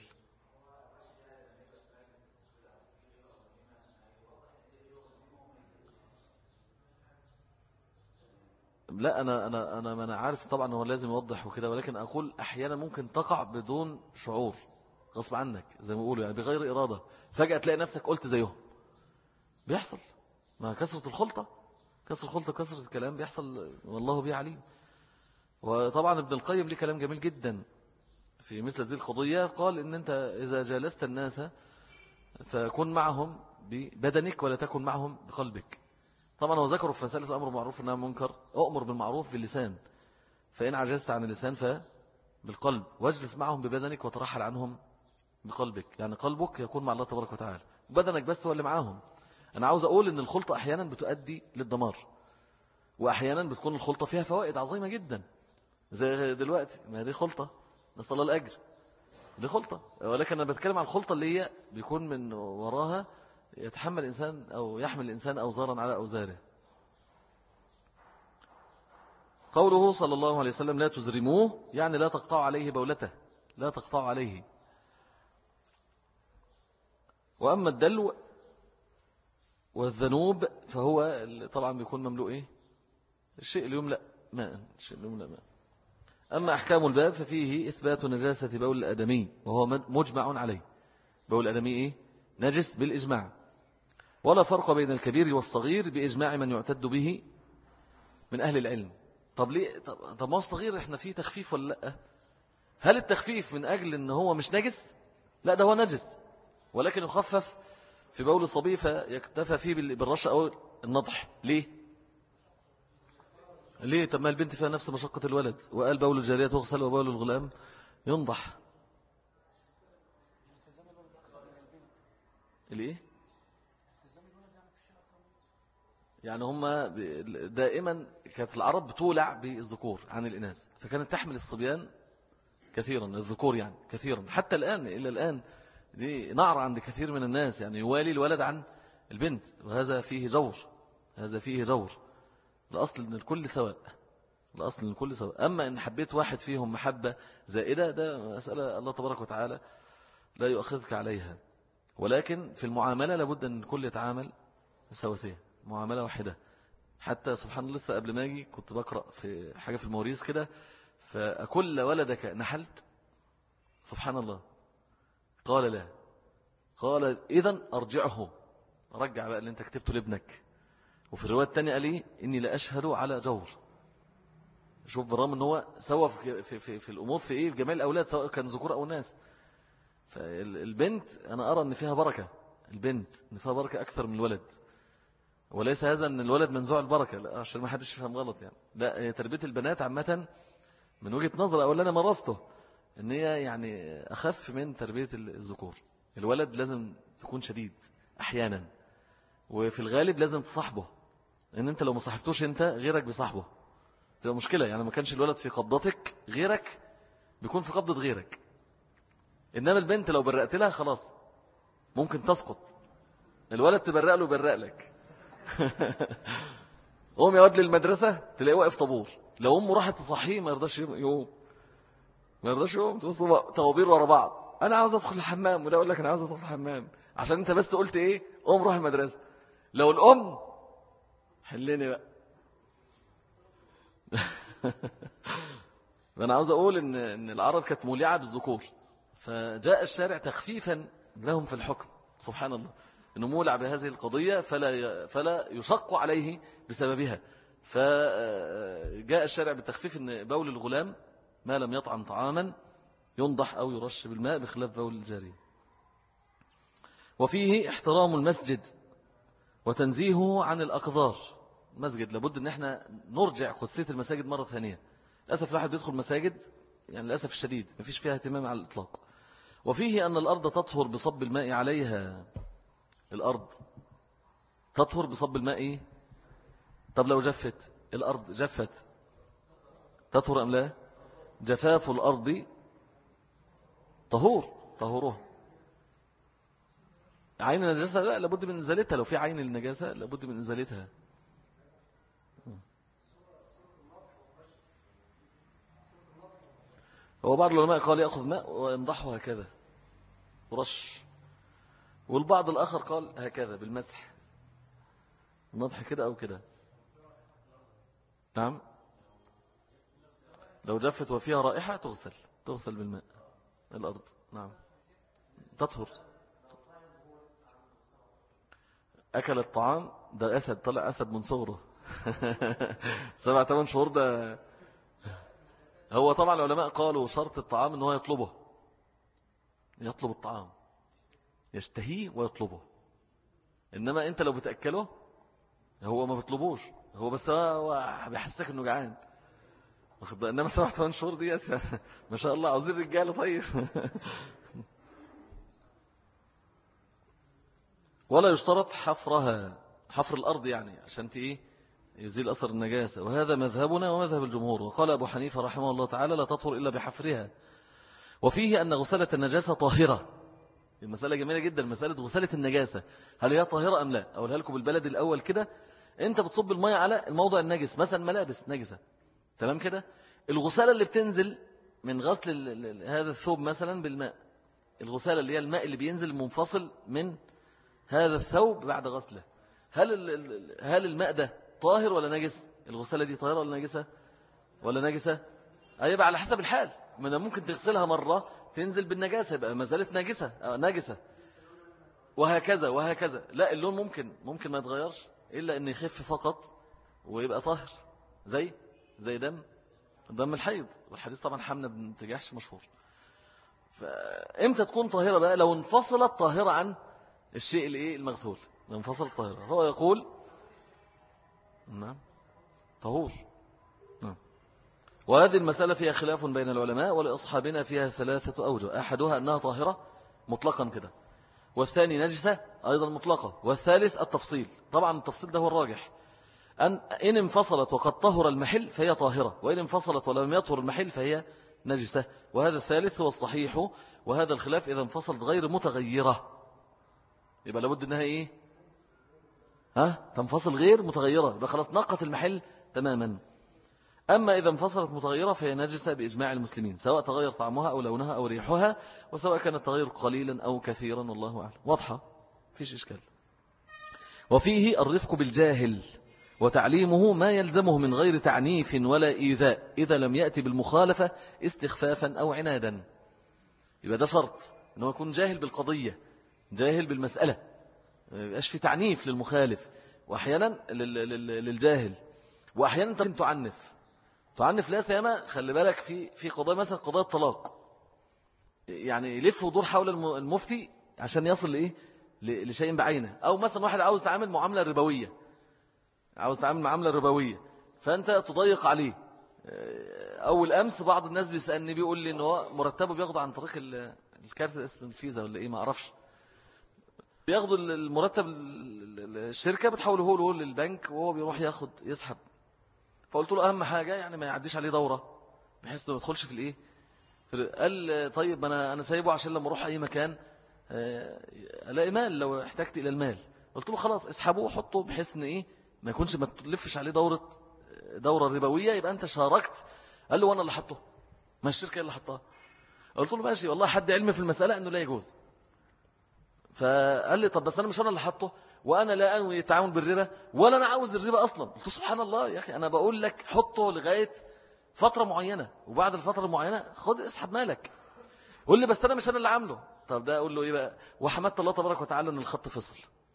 لا أنا أنا أنا ما أنا عارف طبعا هو لازم يوضح وكده، ولكن أقول أحيانا ممكن تقع بدون شعور، غصب عنك زي ما بيقولوا، يعني بغير إرادة، فجأة تلاقي نفسك قلت زيهم. بيحصل مع كثرة الخلطة، كثرة الخلطة كثرة الكلام بيحصل، والله بيه عليم. وطبعا ابن القيم ليه كلام جميل جدا في مثل هذه القضية. قال إن أنت إذا جالست الناس فكن معهم ببدنك ولا تكن معهم بقلبك. طبعا هو ذكروا في مسألة الأمر بالمعروف والنهي عن المنكر: أؤمر بالمعروف باللسان، فإن عجزت عن اللسان فبالقلب، واجلس معهم ببدنك وترحل عنهم بقلبك. يعني قلبك يكون مع الله تبارك وتعالى، بدنك بس هو اللي معاهم. أنا عاوز أقول إن الخلطة أحيانا بتؤدي للدمار، وأحيانا بتكون الخلطة فيها فوائد عظيمة جدا، زي دلوقتي ما دي خلطة، نسأل الله الأجر، دي خلطة. ولكن أنا بتكلم عن الخلطة اللي هي بيكون من وراها يتحمل الإنسان أو يحمل الإنسان أوزارا على أوزاره. قوله صلى الله عليه وسلم: لا تزرموه، يعني لا تقطعوا عليه بولته، لا تقطعوا عليه. وأما الدلو والذنوب فهو طبعا بيكون مملوء إيه؟ الشيء اللي يملأ ماء، الشيء اللي يملأ ماء. أما أحكام الباب ففيه إثبات نجاسة بول الآدمي، وهو مجمع عليه. بول الآدمي إيه؟ نجس بالإجماع، ولا فرق بين الكبير والصغير بإجماع من يعتد به من أهل العلم. طب ليه؟ طب ما هو الصغير إحنا فيه تخفيف ولا لأ؟ هل التخفيف من أجل أنه هو مش نجس؟ لا، ده هو نجس، ولكن يخفف في بول الصبي فيكتفى فيه بالرش أو النضح. ليه؟ ليه؟ طب ما البنت فيها نفس مشقة الولد، وقال بول الجارية تغسل وبول الغلام ينضح. ليه؟ يعني هم دائما كانت العرب بتولع بالذكور عن الإناث، فكانت تحمل الصبيان كثيرا، الذكور يعني كثيرا، حتى الآن إلى الآن دي نعرة عند كثير من الناس، يعني يوالي الولد عن البنت، وهذا فيه جور، هذا فيه جور. الأصل أن الكل سواء، الأصل أن الكل سواء. أما إن حبيت واحد فيهم محبة زائدة، ده مسألة الله تبارك وتعالى لا يؤخذك عليها، ولكن في المعاملة لابد أن الكل يتعامل سواسية، معاملة واحدة. حتى سبحان الله لسه قبل ما أجي كنت بقرأ في حاجة في المواريث كده: فأكل ولدك نحلت؟ سبحان الله. قال لا. قال إذن أرجعه، رجع بقى اللي انت كتبته لابنك. وفي الرواية الثانية قال لي: إني لا أشهد على جور. شوف بالرغم أنه هو سوى في, في, في, في الأمور في إيه، في جميع الأولاد سواء كان ذكور أو ناس. فالبنت أنا أرى أن فيها بركة، البنت أن فيها بركة أكثر من الولد. وليس هذا أن الولد منزوع البركة، لا، عشان ما حدش يفهم غلط يعني. لا، تربية البنات عامة من وجهة نظر أولا أنا مرسته أن هي يعني أخف من تربية الذكور. الولد لازم تكون شديد أحيانا، وفي الغالب لازم تصاحبه، ان انت لو ما صاحبتوش انت غيرك بصاحبه تبقى مشكلة. يعني ما كانش الولد في قبضتك غيرك بيكون في قبضة غيرك. إنما البنت لو برقت لها خلاص ممكن تسقط، الولد تبرق له يبرق لك. قوم يا واد للمدرسة تلاقيه واقف طابور، لو أمه راحت تصحيه ما يرضاش يقوم، ما يرضاش يقوم، توصل طوابير ورا بعض. أنا عاوز أدخل الحمام، ولا أقول لك أنا عاوز أدخل الحمام عشان أنت بس قلت إيه قوم روح المدرسة. لو الأم حلني بقى. أنا عاوز أقول إن إن العرب كانت مولعة بالذكور، فجاء الشارع تخفيفا لهم في الحكم، سبحان الله، إنه مولع بهذه القضية فلا فلا يشق عليه بسببها. فجاء الشارع بالتخفيف إن بول الغلام ما لم يطعم طعاما ينضح أو يرش بالماء بخلاف بول الجارية. وفيه احترام المسجد وتنزيهه عن الأقذار. مسجد لابد أن احنا نرجع قدسية المساجد مرة ثانية. للأسف الواحد بيدخل مساجد يعني للأسف الشديد ما فيش فيها اهتمام على الإطلاق. وفيه أن الأرض تطهر بصب الماء عليها. الأرض تطهر بصب الماء. طب لو جفت الأرض، جفت تطهر أم لا؟ جفاف الأرض طهور، طهورها. عين النجاسة لا، لابد من إزالتها. لو في عين النجاسة لابد من إزالتها. هو بعض العلماء قال يأخذ ماء ويمضحه هكذا ورش، والبعض الآخر قال هكذا بالمسح، نضح كده أو كده. نعم، لو جفت وفيها رائحة تغسل، تغسل بالماء الأرض. نعم تطهر. أكل الطعام ده أسد، طلع أسد من صغره. سبع ثمان شهور ده. هو طبعا العلماء قالوا شرط الطعام أنه يطلبه، يطلب الطعام، يستهيه ويطلبه. إنما أنت لو بتأكله هو ما بيطلبوش، هو بس هو بيحسك أنه جعان. إنما سبع ثمان شهور ديت ما شاء الله عاوزين رجاله. طيب. ولا يشترط حفرها، حفر الأرض يعني عشان تيه يزيل أثر النجاسة، وهذا مذهبنا ومذهب الجمهور. وقال أبو حنيفة رحمه الله تعالى لا تطهر إلا بحفرها. وفيه أن غسالة النجاسة طاهرة. المسألة جميلة جدا، مسألة غسالة النجاسة هل هي طاهرة أم لا؟ أقولها لكم بالبلد الأول كده. أنت بتصب المية على الموضع النجس، مثلا ملابس نجسة، تمام كده. الغسالة اللي بتنزل من غسل هذا الثوب مثلا بالماء، الغسالة اللي هي الماء اللي بينزل منفصل من هذا الثوب بعد غسله، هل هل الماء ده طاهر ولا نجس؟ الغسالة دي طاهرة ولا نجسة؟ ولا نجسة؟ هيبقى على حسب الحال. من ممكن تغسلها مرة تنزل بالنجاسة يبقى ما زالت نجسة نجسة، وهكذا وهكذا. لا، اللون ممكن ممكن ما يتغيرش إلا أن يخف فقط ويبقى طاهر، زي زي دم دم الحيض. والحديث طبعا حمنا بن تجاحش مشهور. فإمتى تكون طاهرة بقى؟ لو انفصلت طاهرة عن الشيء الايه المغسول، لو انفصلت طاهرة. هو يقول نعم طهور. نعم. وهذه المسألة فيها خلاف بين العلماء، ولأصحابنا فيها ثلاثة أوجه. أحدها أنها طاهرة مطلقا كده، والثاني نجسة أيضا مطلقة، والثالث التفصيل. طبعا التفصيل ده هو الراجح، أن إن انفصلت وقد طهر المحل فهي طاهرة، وإن انفصلت ولم يطهر المحل فهي نجسة. وهذا الثالث هو الصحيح. وهذا الخلاف إذا انفصلت غير متغيرة يبقى لابد أنها إيه؟ ها؟ تنفصل غير متغيرة، يبقى خلاص نقت المحل تماما. أما إذا انفصلت متغيرة فهي نجسة بإجماع المسلمين، سواء تغير طعمها أو لونها أو ريحها، وسواء كان التغير قليلا أو كثيرا، والله أعلم. واضحة؟ فيش إشكال. وفيه الرفق بالجاهل وتعليمه ما يلزمه من غير تعنيف ولا إيذاء إذا لم يأتي بالمخالفة استخفافا أو عنادا. يبقى ده شرط أنه يكون جاهل بالقضية، جاهل بالمسألة، ما يبقاش في تعنيف للمخالف، وأحيانا للجاهل، وأحيانا تعنف تعنف لا سيما. خلي بالك في في قضايا مثلا قضايا الطلاق، يعني يلف ودور حول المفتي عشان يصل لإيه لشيء بعينه. أو مثلا واحد عاوز تعامل معاملة ربوية، عاوز تعامل معاملة ربوية، فأنت تضيق عليه. أول أمس بعض الناس بيسألني بيقول لي إن هو مرتبه بياخده عن طريق الكارت، اسم الفيزا ولا إيه ما أعرفش. بياخدوا المرتب الشركة بتحوله له للبنك وهو بيروح ياخد يسحب. فقلت له أهم حاجة يعني ما يعديش عليه دورة بحيث انه ما يدخلش في الايه. قال طيب انا انا سايبه عشان لما اروح اي مكان الاقي مال لو احتجت الى المال. قلت له خلاص اسحبه وحطه بحيث ان ايه ما يكونش ما تلفش عليه دورة دورة ربوية يبقى انت شاركت. قال له وانا اللي حطه ما الشركة اللي حطها. قلت له ماشي والله حد علمي في المسألة انه لا يجوز. فقال لي طب بس انا مش انا اللي حطه وانا لا انوي التعاون بالربا ولا انا عاوز الربا اصلا. قلت له سبحان الله يا اخي انا بقول لك حطه لغاية فترة معينة وبعد الفترة المعينة خد اسحب مالك. قول لي بس انا مش انا اللي عامله. طب ده اقول له ايه بقى وحمدت الله تبارك وتعالى ان الخط فصل.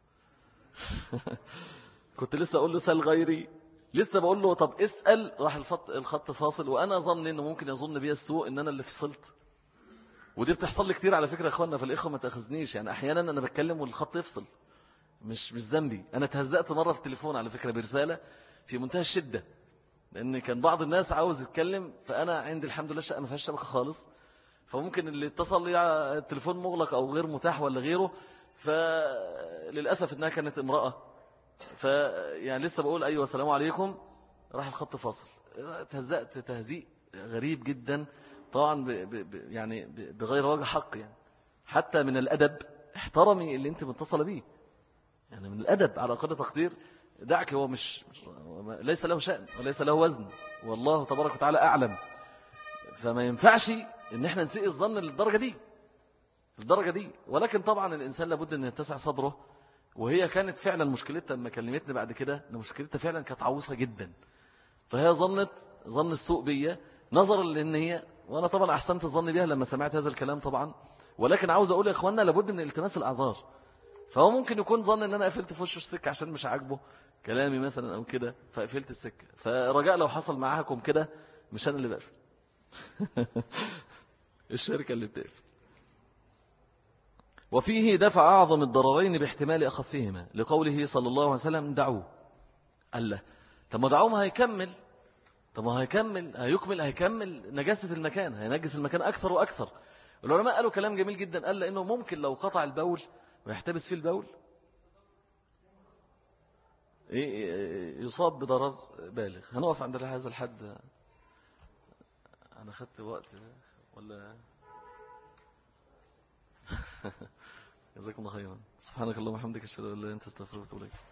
كنت لسه اقول له سال غيري لسه بقول له طب اسأل راح الخط الخط فاصل وانا ظن انه ممكن يظن بي السوء ان انا اللي فصلت. ودي بتحصل لي كتير على فكرة يا اخوانا فالاخوه ما تاخذنيش يعني احيانا انا بتكلم والخط يفصل مش مش ذنبي. انا اتهزقت مرة في التليفون على فكرة برسالة في منتهى الشدة لان كان بعض الناس عاوز يتكلم فانا عندي الحمد لله شقه ما فيهاش شبكه خالص فممكن اللي اتصل لي التليفون مغلق او غير متاح ولا غيره. فللاسف انها كانت امراه فيعني لسه بقول ايوه السلام عليكم راح الخط فاصل. تهزقت تهزيق غريب جدا طبعا ب ب يعني بغير وجه حق يعني حتى من الادب احترمي اللي انت متصله بيه يعني من الادب على اقل تقدير دعك هو مش ليس له شأن وليس له وزن والله تبارك وتعالى أعلم. فما ينفعش ان احنا نسيء الظن للدرجة دي الدرجة دي. ولكن طبعا الإنسان لابد ان يتسع صدره. وهي كانت فعلا مشكلتها لما كلمتني بعد كده ان مشكلتها فعلا كانت عوصة جدا. فهي ظنت ظن السوء بيا نظرا لان هي وانا طبعا احسنت الظن بيها لما سمعت هذا الكلام طبعا. ولكن عاوز اقول يا اخواننا لابد من التماس الاعذار. فهو ممكن يكون ظن ان انا قفلت في وشه السكه عشان مش عاجبه كلامي مثلا او كده فقفلت السكه. فرجاء لو حصل معاكم كده مش انا اللي بقفل. الشركه اللي بتقفل. وفيه دفع اعظم الضررين باحتمال اخفهما لقوله صلى الله عليه وسلم دعوه. قال له طب ما دعوه ما هيكمل. طب ما هيكمل هيكمل هيكمل نجاسه المكان هينجس المكان اكثر واكثر. العلماء قالوا كلام جميل جدا قال لانه ممكن لو قطع البول ويحتبس فيه البول يصاب بضرر بالغ. هنقف عند هذا الحد. أنا خدت وقت ولا جزاكم الله خيرا. سبحانك اللهم وبحمدك أشهد أن لا إله إلا أنت أستغفرك وأتوب إليك.